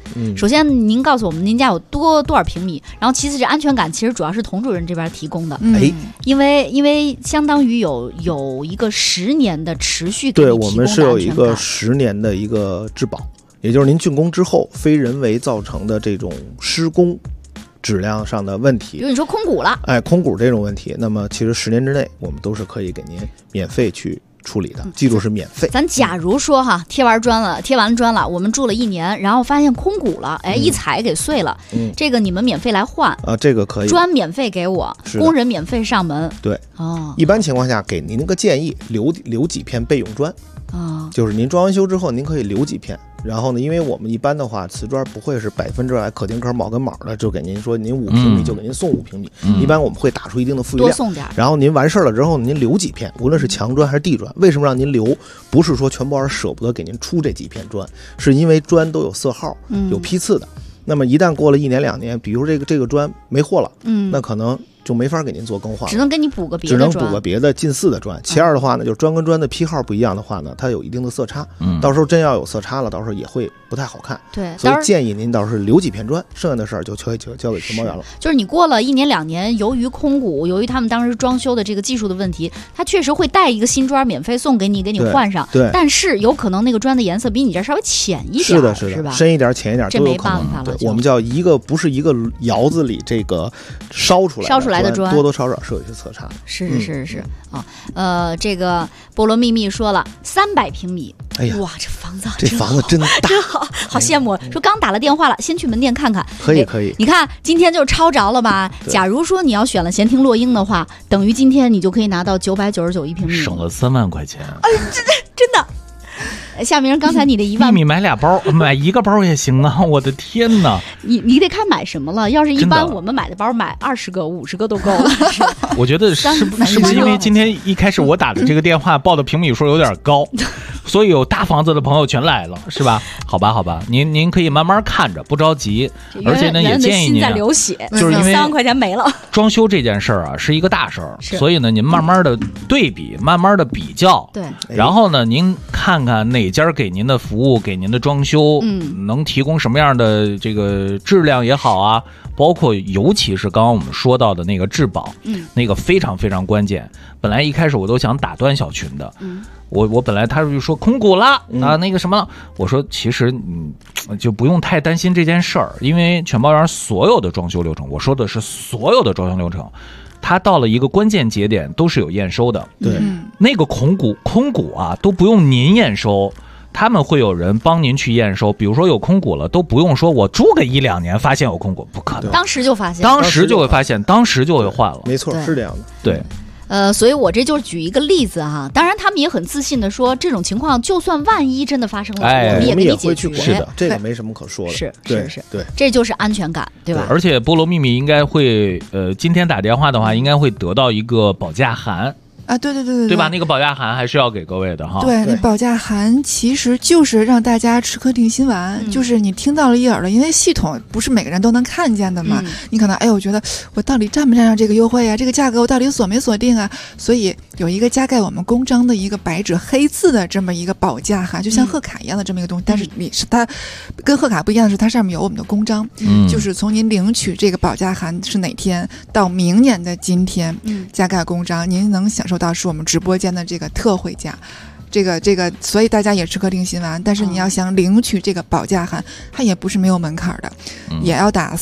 首先您告诉我们您家有多少平米，然后其次这安全感其实主要是童主任这边提供的，因为相当于有一个10年的持续给你提供的安全感。 对，我们是有一个10年的一个质保，也就是您竣工之后非人为造成的这种施工质量上的问题， 比如你说空鼓了， 空鼓这种问题，那么其实10年之内我们都是可以给您免费去处理的，记住是免费。 咱假如说哈，贴完砖了，我们住了1年，然后发现空鼓了，一踩给碎了，这个你们免费来换啊，这个可以， 砖免费给我，工人免费上门。 对，一般情况下给您个建议，留几片备用砖。就是您装完修之后，您可以留几片。然后呢，因为我们一般的话，瓷砖不会是100%可丁壳卯跟卯的，就给您说您5平米就给您送5平米。一般我们会打出一定的富裕量， 多送点。 然后您完事了之后，您留几片，无论是墙砖还是地砖。为什么让您留？不是说全包人舍不得给您出这几片砖，是因为砖都有色号，有批次的。那么一旦过了1年2年，比如这个砖没货了，那可能就没法给您做更换了， 只能给你补个别的砖， 只能补个别的近似的砖。其二的话呢，就是砖跟砖的批号不一样的话呢，它有一定的色差，到时候真要有色差了，到时候也会不太好看。 对， 所以建议您到时候留几片砖，剩下的事儿就交给承包员了。 就是你过了1年2年，由于空鼓，由于他们当时装修的这个技术的问题，它确实会带一个新砖免费送给你换上。 对， 但是有可能那个砖的颜色比你这稍微浅一点， 是的， 是吧？ 深一点、浅一点都有可能。 这没办法了。 对，我们叫不是一个窑子里这个烧出来的砖，多多少少是有一些色差的。 是啊，这个菠萝秘密说了300平米， 哎呀， 哇，这房子真大， 真好羡慕。说刚打了电话了，先去门店看看。 可以。 你看今天就抄着了吧？假如说你要选了闲庭落英的话，等于今天你就可以拿到999一平米， 省了3万块钱。 哎，真的。夏明，刚才你的1万， 你买2包，买1个包也行啊！我的天哪， 你得看买什么了。要是一般我们买的包，买20个、50个都够了。 我觉得是不是因为今天一开始我打的这个电话报的平米数有点高，所以有大房子的朋友全来了，是吧？好吧，您可以慢慢看着，不着急。而且呢，也建议您， 在流血， 就是因为 3万块钱没了。 装修这件事儿啊，是一个大事儿，所以呢，您慢慢的对比，慢慢的比较， 对， 然后呢，您看看哪家给您的服务，给您的装修，能提供什么样的这个质量也好啊，包括尤其是刚刚我们说到的那个质保，那个非常非常关键。本来一开始我都想打断小群的，我本来他就说空鼓了啊，那个什么，我说其实就不用太担心这件事儿，因为全包园所有的装修流程，我说的是所有的装修流程，它到了一个关键节点都是有验收的。 对， 那个空鼓啊都不用您验收，他们会有人帮您去验收。比如说有空鼓了，都不用说我住个1、2年发现有空鼓，不可能， 当时就发现， 当时就会发现，当时就会换了。 没错，是这样的。 对。 所以我这就举一个例子哈，当然他们也很自信的说，这种情况就算万一真的发生了，我们也给你解决。 是的，这个没什么可说的。 是， 对， 这就是安全感，对吧？ 而且菠萝秘密应该会，今天打电话的话，应该会得到一个保价函。 啊，对吧？那个保价函还是要给各位的哈。 对，那保价函其实就是让大家吃颗定心丸，就是你听到了一耳朵，因为系统不是每个人都能看见的嘛。你可能我觉得我到底占不占上这个优惠啊？这个价格我到底锁没锁定啊？所以有一个加盖我们公章的一个白纸黑字的这么一个保价函，就像贺卡一样的这么一个东西。但是它跟贺卡不一样的是，它上面有我们的公章，就是从您领取这个保价函是哪天到明年的今天，加盖公章，您能享受到是我们直播间的这个特惠价，这个，所以大家也吃颗定心丸。但是你要想领取这个保价函，它也不是没有门槛的，也要打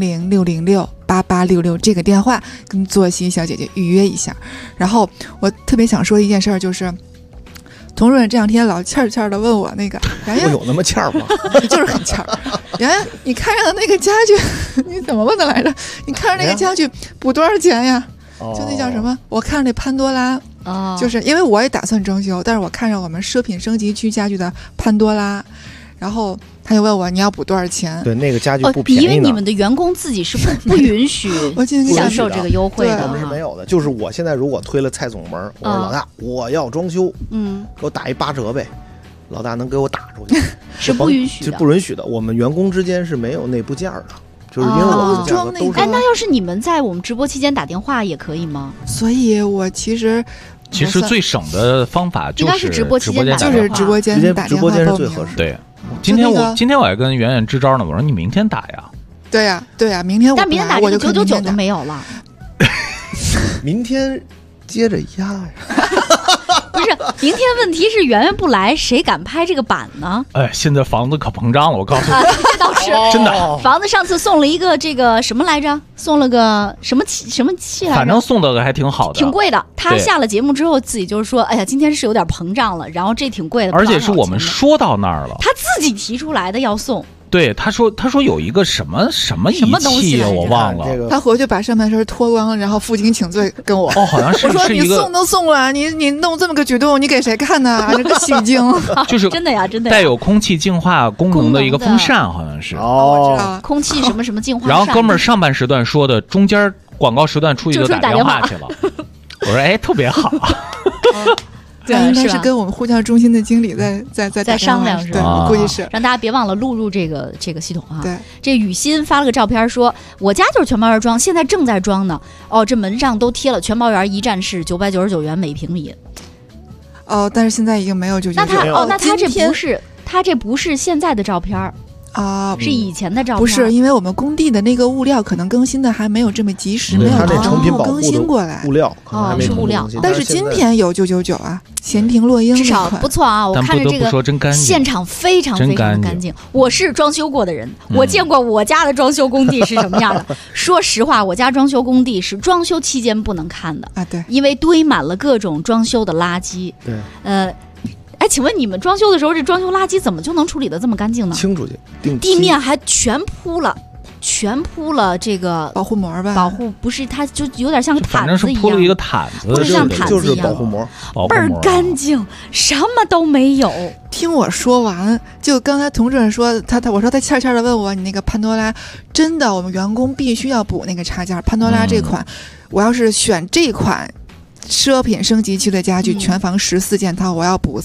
400-606-8866这个电话跟作息小姐姐预约一下。然后我特别想说一件事儿，就是童主任这两天老欠的问我那个圆圆， 我有那么欠吗？ 就是很欠。圆圆，你看上的那个家具，你怎么问的来着？你看上那个家具补多少钱呀？就那叫什么？我看上那潘多拉，就是因为我也打算装修，但是我看上我们奢品升级区家具的潘多拉，然后他就问我你要补多少钱？ 对，那个家具不便宜呢。 因为你们的员工自己是不允许享受这个优惠的， 我们是没有的。就是我现在如果推了蔡总门，我说老大我要装修，给我打一8折呗，老大能给我打出去？ 是不允许的， 是不允许的。我们员工之间是没有内部价的。就是因为我们价格都是那要是你们在我们直播期间打电话也可以吗？ 所以我其实最省的方法就是直播期间打电话， 就是直播间打电话， 直播间是最合适。 对， 今天我还跟圆圆支招呢，我说你明天打呀。 对呀，明天但明天打这个999就没有了。 明天接着压呀。 不是，明天问题是圆圆不来，谁敢拍这个版呢？ 哎，现在房子可膨胀了，我告诉你， 这倒是真的。 房子上次送了一个这个什么来着？送了个什么器来着？ 反正送的还挺好的， 挺贵的。他下了节目之后自己就说：“哎呀，今天是有点膨胀了，然后这挺贵的。” 而且是我们说到那儿了， 他自己提出来的要送。 对，他说有一个什么仪器我忘了， 他回去把上半身脱光了，然后负荆请罪跟我。 好像是。 我说你送都送了，你弄这么个举动，你给谁看呢？这个戏精。 就是真的呀，真的带有空气净化功能的一个风扇，好像是。 我知道。 空气什么什么净化。 然后哥们儿上半时段说的，中间广告时段出去就打电话去了。我说哎，特别好。 对，应该是跟我们呼叫中心的经理在商量，是吧？ 估计是让大家别忘了录入这个系统啊。 对， 这雨欣发了个照片说，我家就是全包园装，现在正在装呢。哦，这门上都贴了全包园一站式999元每平米。 哦，但是现在已经没有999。 那他这不是现在的照片。啊，是以前的照片， 不是因为我们工地的那个物料可能更新的还没有这么及时，没有成品保护更新过来。 物料可能还没是物料， 但是今天有999啊，闲庭落英， 至少不错啊。我看着这个现场非常非常干净。我是装修过的人，我见过我家的装修工地是什么样的。说实话，我家装修工地是装修期间不能看的啊，对， 因为堆满了各种装修的垃圾。 对， 哎，请问你们装修的时候，这装修垃圾怎么就能处理得这么干净呢？ 清出去， 地面还全铺了这个保护膜吧？ 保护不是，它就有点像个毯子一样， 反正是铺了一个毯子， 不是像毯子一样， 保护膜， 倍儿干净，什么都没有。 听我说完，就刚才童主任说我说他欠欠的问我，你那个潘多拉真的，我们员工必须要补那个插件。潘多拉这款，我要是选这款。奢品升级区的家具，全房14件套，我要补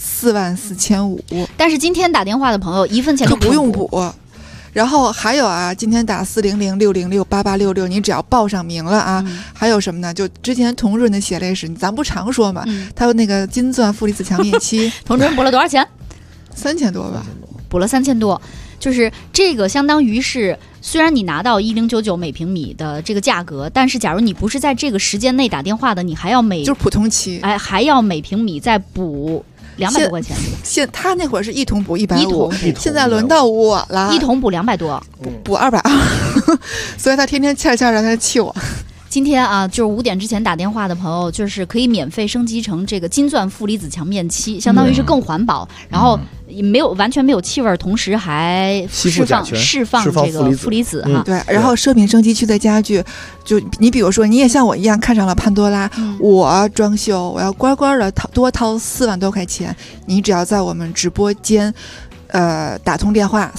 44500。 但是今天打电话的朋友1分钱都不用补。然后还有啊，今天打400-606-8866，你只要报上名了啊。还有什么呢？就之前童润的血泪史，咱不常说嘛。他有那个金钻负离子强面漆， 童润补了多少钱 ？3000多吧， 补了3000多。就是这个相当于是，虽然你拿到1099每平米的这个价格，但是假如你不是在这个时间内打电话的，你还要就是普通期， 还要每平米再补200多块钱。 他那会儿是一桶补150，现在轮到我了， 一桶补200多， 补220，所以他天天欠让他气我。 今天啊，就是5点之前打电话的朋友，就是可以免费升级成这个金钻负离子强面漆，相当于是更环保，然后完全没有气味，同时还释放这个负离子哈。 对，然后奢品升级区的家具，就你比如说，你也像我一样看上了潘多拉，我装修我要乖乖的多掏4万多块钱，你只要在我们直播间。打通电话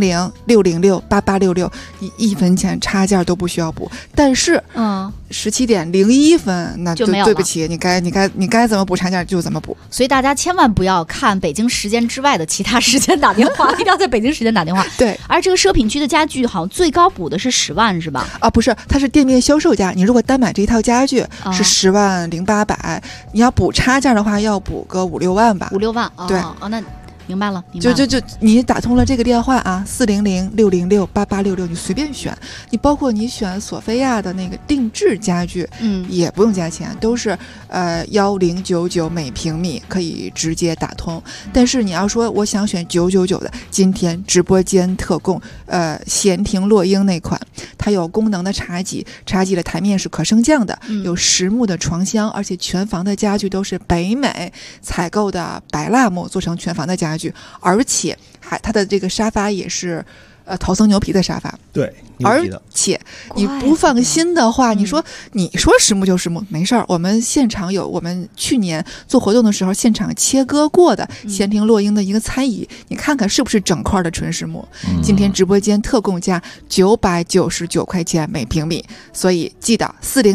400-606-8866，你1分钱差价都不需要补。但是，17点01分，那就对不起，你该怎么补差价就怎么补。 所以大家千万不要看北京时间之外的其他时间打电话，一定要在北京时间打电话。 对， 而这个奢品区的家具好像最高补的是10万，是吧？ 啊，不是，它是店面销售价。你如果单买这一套家具是10万0800，你要补差价的话，要补个5-6万吧。 5-6万， 对， 那。明白了， 就你打通了这个电话啊，400-606-8866，你随便选，你包括你选索菲亚的那个定制家具，也不用加钱，都是1099每平米，可以直接打通。但是你要说我想选999的，今天直播间特供，闲庭落英那款，它有功能的茶几的台面是可升降的，有实木的床箱，而且全房的家具都是北美采购的白蜡木做成全房的家具。而且它的这个沙发也是陶僧牛皮的沙发， 对， 而且你不放心的话，你说实木就实木没事儿，我们现场有我们去年做活动的时候现场切割过的闲庭落英的一个餐椅，你看看是不是整块的纯实木。今天直播间特供价999块钱每平米，所以记得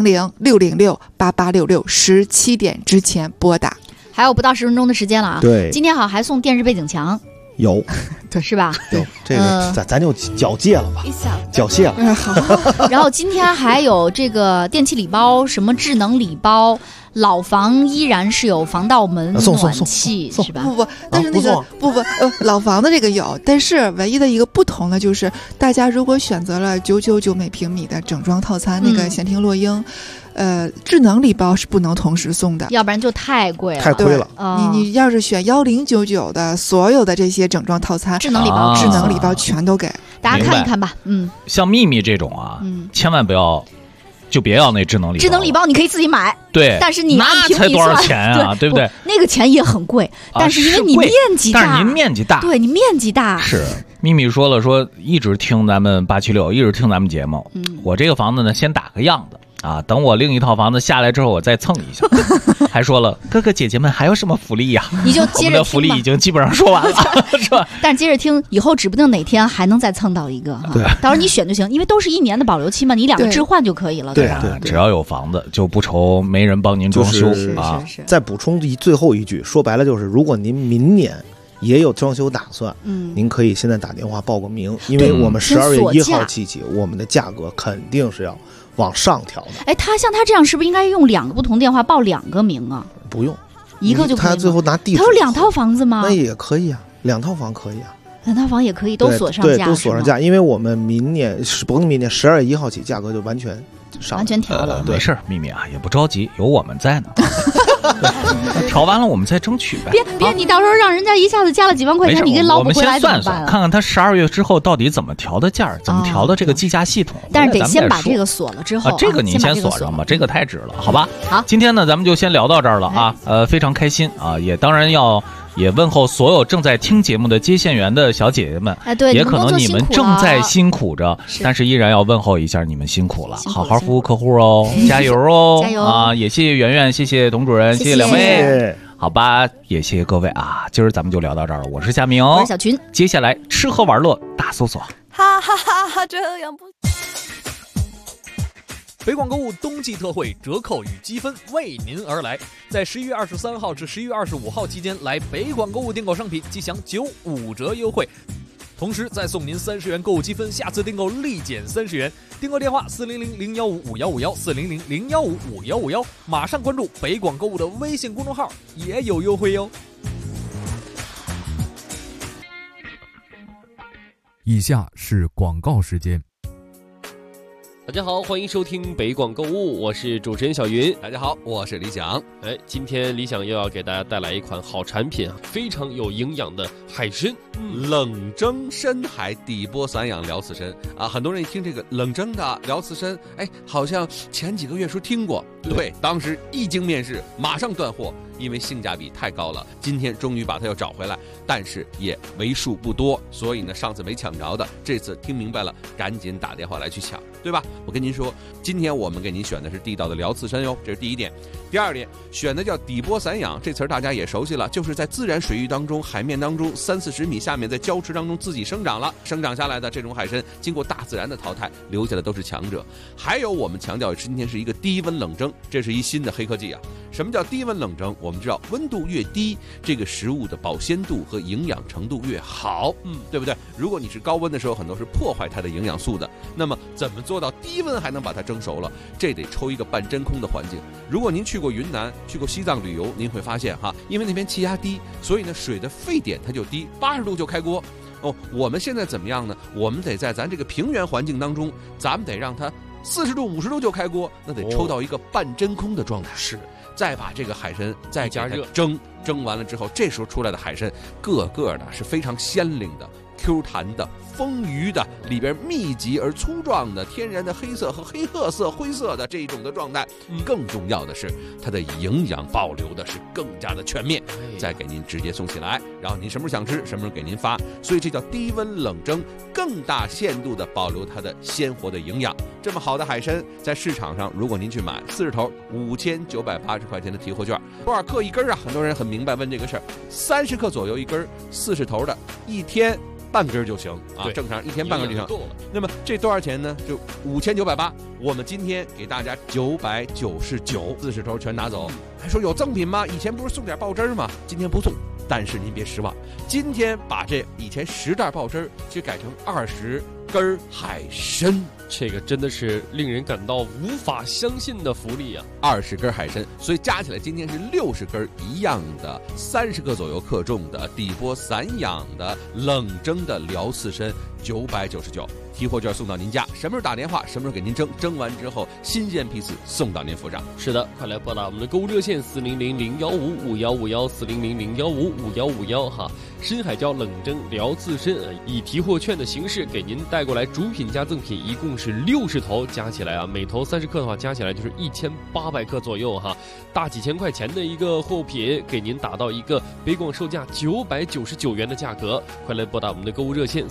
400-606-8866，17点之前拨打。 还有不到10分钟的时间了啊！ 对， 今天好像还送电视背景墙， 有， 对，是吧？ 有这个，咱就缴械了吧，缴械了。 好。然后今天还有这个电器礼包，什么智能礼包、 老房依然是有防盗门、暖气，是吧？ 不，但是那个老房的这个有，但是唯一的一个不同的就是，大家如果选择了999每平米的整装套餐，那个闲庭落英。智能礼包是不能同时送的， 要不然就太贵了， 太亏了。 你要是选1099的所有的这些整装套餐， 智能礼包全都给大家看一看吧。 像秘密这种啊，千万不要，就别要那智能礼包。 智能礼包你可以自己买， 对， 但是你那才多少钱啊，对不对？ 那个钱也很贵，但是因为你面积大， 但是您面积大， 对你面积大是。秘密说了，说一直听咱们876，一直听咱们节目。我这个房子呢，先打个样子。等我另一套房子下来之后，我再蹭一下。还说了，哥哥姐姐们还有什么福利呀？ 你就接着听吧。我们的福利已经基本上说完了，是吧？ 但是接着听，以后指不定哪天还能再蹭到一个哈。 对， 到时候你选就行，因为都是1年的保留期嘛，你2个置换就可以了，对吧？ 对，只要有房子就不愁没人帮您装修啊。 再补充最后一句，说白了就是，如果您明年也有装修打算，您可以现在打电话报个名，因为我们12月1号起，我们的价格肯定是要往上调的。 哎，像他这样是不是应该用2个不同电话报2个名啊？ 不用， 一个就可以。 他最后拿地址。 他有2套房子吗？ 那也可以啊，2套房可以啊。 2套房也可以都锁上价， 对，都锁上价，因为我们明年12月1号起价格就完全调了。 没事，秘密啊，也不着急，有我们在呢。调完了我们再争取呗。 别，你到时候让人家一下子加了几万块钱，你给捞不回来怎么办？ 我们先算算，看看他12月之后到底怎么调的价，怎么调的这个计价系统。 但是得先把这个锁了之后， 这个您先锁上吧，这个太值了，好吧？ 好， 今天呢咱们就先聊到这儿了啊。非常开心啊，也当然也问候所有正在听节目的接线员的小姐姐们， 对， 也可能你们正在辛苦着，但是依然要问候一下你们辛苦了，好好服务客户哦，加油哦， 加油啊！也谢谢圆圆，谢谢董主任，谢谢两位，好吧，也谢谢各位啊！今儿咱们就聊到这儿了，我是夏明， 我是小群， 接下来吃喝玩乐大搜索， 哈哈哈，这样不。 北广购物冬季特惠折扣与积分为您而来，在11月23号至11月25号期间来北广购物订购商品即享95折优惠，同时再送您30元购物积分，下次订购立减30元。订购电话400-015-5151，400-015-5151，马上关注北广购物的微信公众号，也有优惠哟。 以下是广告时间。 大家好，欢迎收听北广购物，我是主持人小云。 大家好，我是李想。 今天李想又要给大家带来一款好产品啊，非常有营养的海参， 冷蒸深海底波散养辽刺参啊。很多人一听这个冷蒸的辽刺参，好像前几个月时候听过，对，当时一经面世，马上断货，因为性价比太高了。今天终于把它又找回来，但是也为数不多，所以呢，上次没抢着的，这次听明白了，赶紧打电话来去抢，对吧？我跟您说，今天我们给您选的是地道的辽刺参哟，这是第一点。第二点，选的叫底波散养，这词儿大家也熟悉了，就是在自然水域当中、海面当中30-40米下面，在礁池当中自己生长下来的这种海参，经过大自然的淘汰，留下的都是强者。还有我们强调今天是一个低温冷蒸，这是一新的黑科技啊。什么叫低温冷蒸？我们知道温度越低，这个食物的保鲜度和营养程度越好，对不对？如果你是高温的时候，很多是破坏它的营养素的。那么怎么做到低温还能把它蒸熟了？这得抽一个半真空的环境。如果您去过云南、去过西藏旅游，您会发现因为那边气压低，所以呢水的沸点它就低，80度就开锅。我们现在怎么样呢？我们得在咱这个平原环境当中，咱们得让它40度、50度就开锅，那得抽到一个半真空的状态。是。再把这个海参再加热蒸完了之后，这时候出来的海参个个的是非常鲜灵的、Q 弹的、丰腴的，里边密集而粗壮的天然的黑色和黑褐色、灰色的这一种的状态。更重要的是，它的营养保留的是更加的全面，再给您直接送起来，然后您什么时候想吃，什么时候给您发。所以这叫低温冷蒸，更大限度的保留它的鲜活的营养。这么好的海参，在市场上如果您去买40头，5980块钱的提货券，多少克一根啊？很多人很明白问这个事儿，30克左右一根，40头的，一天半根就行啊，正常一天半根就行。那么这多少钱呢？就5980，我们今天给大家999，40头全拿走。还说有赠品吗？以前不是送点爆汁吗？今天不送，但是您别失望，今天把这以前10袋爆汁就改成20 根海参。 这个真的是令人感到无法相信的福利啊 ！20根海参，所以加起来今天是60根一样的，30克左右克重的底波散养的冷蒸的辽刺参，999。提货券送到您家，什么时候打电话，什么时候给您蒸，蒸完之后新鲜批次送到您府上。 是的，快来拨打我们的购物热线400-015-5151，400-015-5151哈。深海椒冷蒸辽刺参以提货券的形式给您带过来，主品加赠品一共是60头，加起来啊，每头30克的话，加起来就是1800克左右哈，大几千块钱的一个货品，给您打到一个北广售价999元的价格。快来拨打我们的购物热线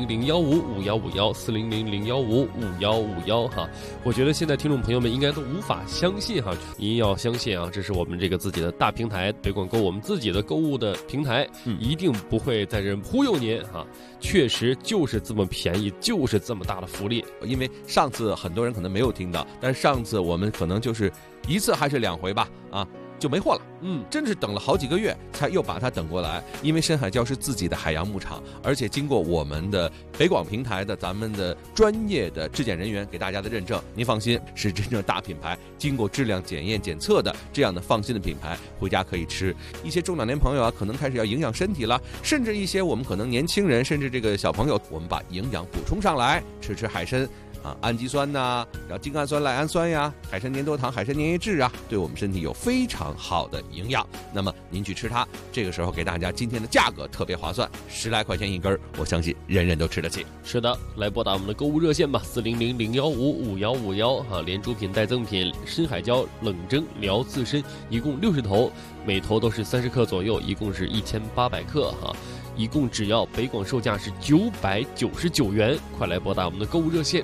400-015-5151，400-015-5151哈。我觉得现在听众朋友们应该都无法相信哈，您要相信啊，这是我们这个自己的大平台北广购，我们自己的购物的平台，一定不会在这忽悠您哈，确实就是这么便宜，就是这么大的福利。 因为上次很多人可能没有听到，但是上次我们可能就是1次还是2回吧啊，就没货了。真是等了好几个月才又把它等过来。因为深海礁是自己的海洋牧场，而且经过我们的北广平台的咱们的专业的质检人员给大家的认证，您放心，是真正大品牌，经过质量检验检测的这样的放心的品牌，回家可以吃。一些中老年朋友啊，可能开始要营养身体了，甚至一些我们可能年轻人，甚至这个小朋友，我们把营养补充上来，吃海参啊，氨基酸呐，然后精氨酸、赖氨酸呀，海参粘多糖、海参粘液质啊，对我们身体有非常好的营养。那么您去吃它，这个时候给大家今天的价格特别划算，10来块钱1根，我相信人人都吃得起。 是的，来拨打我们的购物热线吧，400-015-5151哈，连主品带赠品深海礁冷蒸辽刺参，一共60头，每头都是30克左右，一共是1800克哈。一共只要北广售价是999元，快来拨打我们的购物热线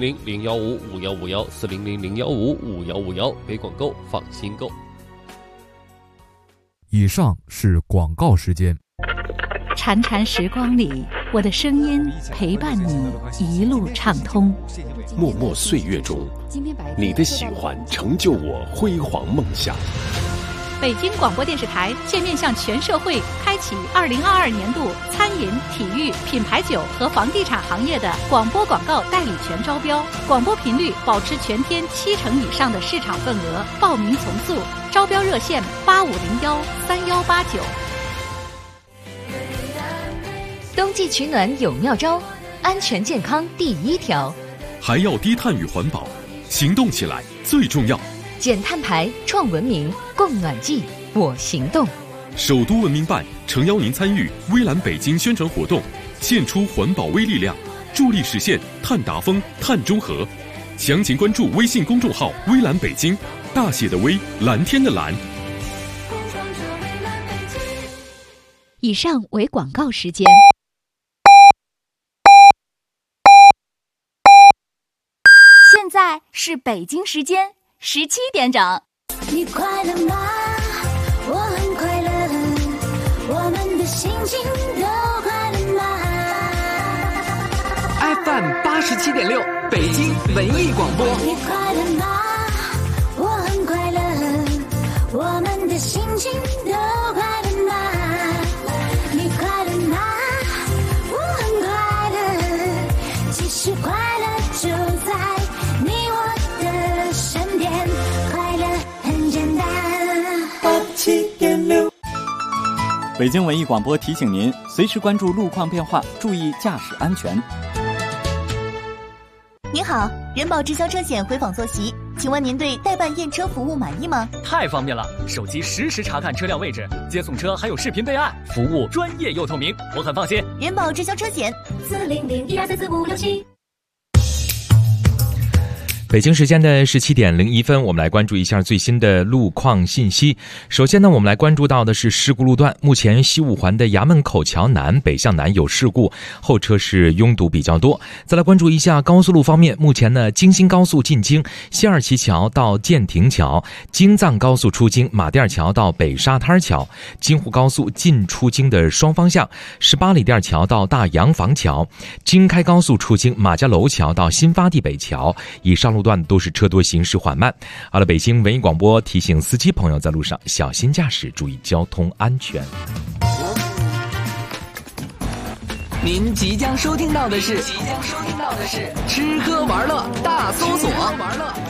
400-015-5151，400-015-5151，北广购放心购。 以上是广告时间。 潺潺时光里，我的声音陪伴你一路畅通。 默默岁月中，你的喜欢成就我辉煌梦想。 北京广播电视台现面向全社会开启2022年度餐饮、体育、品牌酒和房地产行业的广播广告代理权招标，广播频率保持全天70%以上的市场份额，报名从速，招标热线8501-3189。 冬季取暖有妙招，安全健康第一条， 还要低碳与环保，行动起来最重要。 减碳排，创文明，供暖季，我行动。 首都文明办诚邀您参与微蓝北京宣传活动，献出环保微力量，助力实现碳达峰、碳中和。详情关注微信公众号微蓝北京，大写的微，蓝天的蓝。 以上为广告时间。 现在是北京时间17点整。 你快乐吗？我很快乐，我们的心情都快乐吗 ？FM 87.6，北京文艺广播。 你快乐吗？我很快乐，我们的心情都快乐吗？你快乐吗？我很快乐，其实快乐就在你我的身边，快乐很简单。87.6， 北京文艺广播提醒您，随时关注路况变化，注意驾驶安全。 您好，人保直销车险回访坐席，请问您对代办验车服务满意吗？ 太方便了，手机实时查看车辆位置，接送车还有视频备案，服务专业又透明，我很放心。 人保直销车险40012344567。 北京时间的17点01分，我们来关注一下最新的路况信息。首先呢，我们来关注到的是事故路段，目前西五环的衙门口桥南北向南有事故，后车是拥堵比较多。再来关注一下高速路方面，目前呢，京新高速进京西二旗桥到建亭桥，京藏高速出京马甸桥到北沙滩桥，京沪高速进出京的双方向18里店桥到大洋房桥，京开高速出京马家楼桥到新发地北桥，以上路段都是车多行驶缓慢。好了，北京文艺广播提醒司机朋友在路上小心驾驶，注意交通安全。 您即将收听到的是吃喝玩乐大搜索。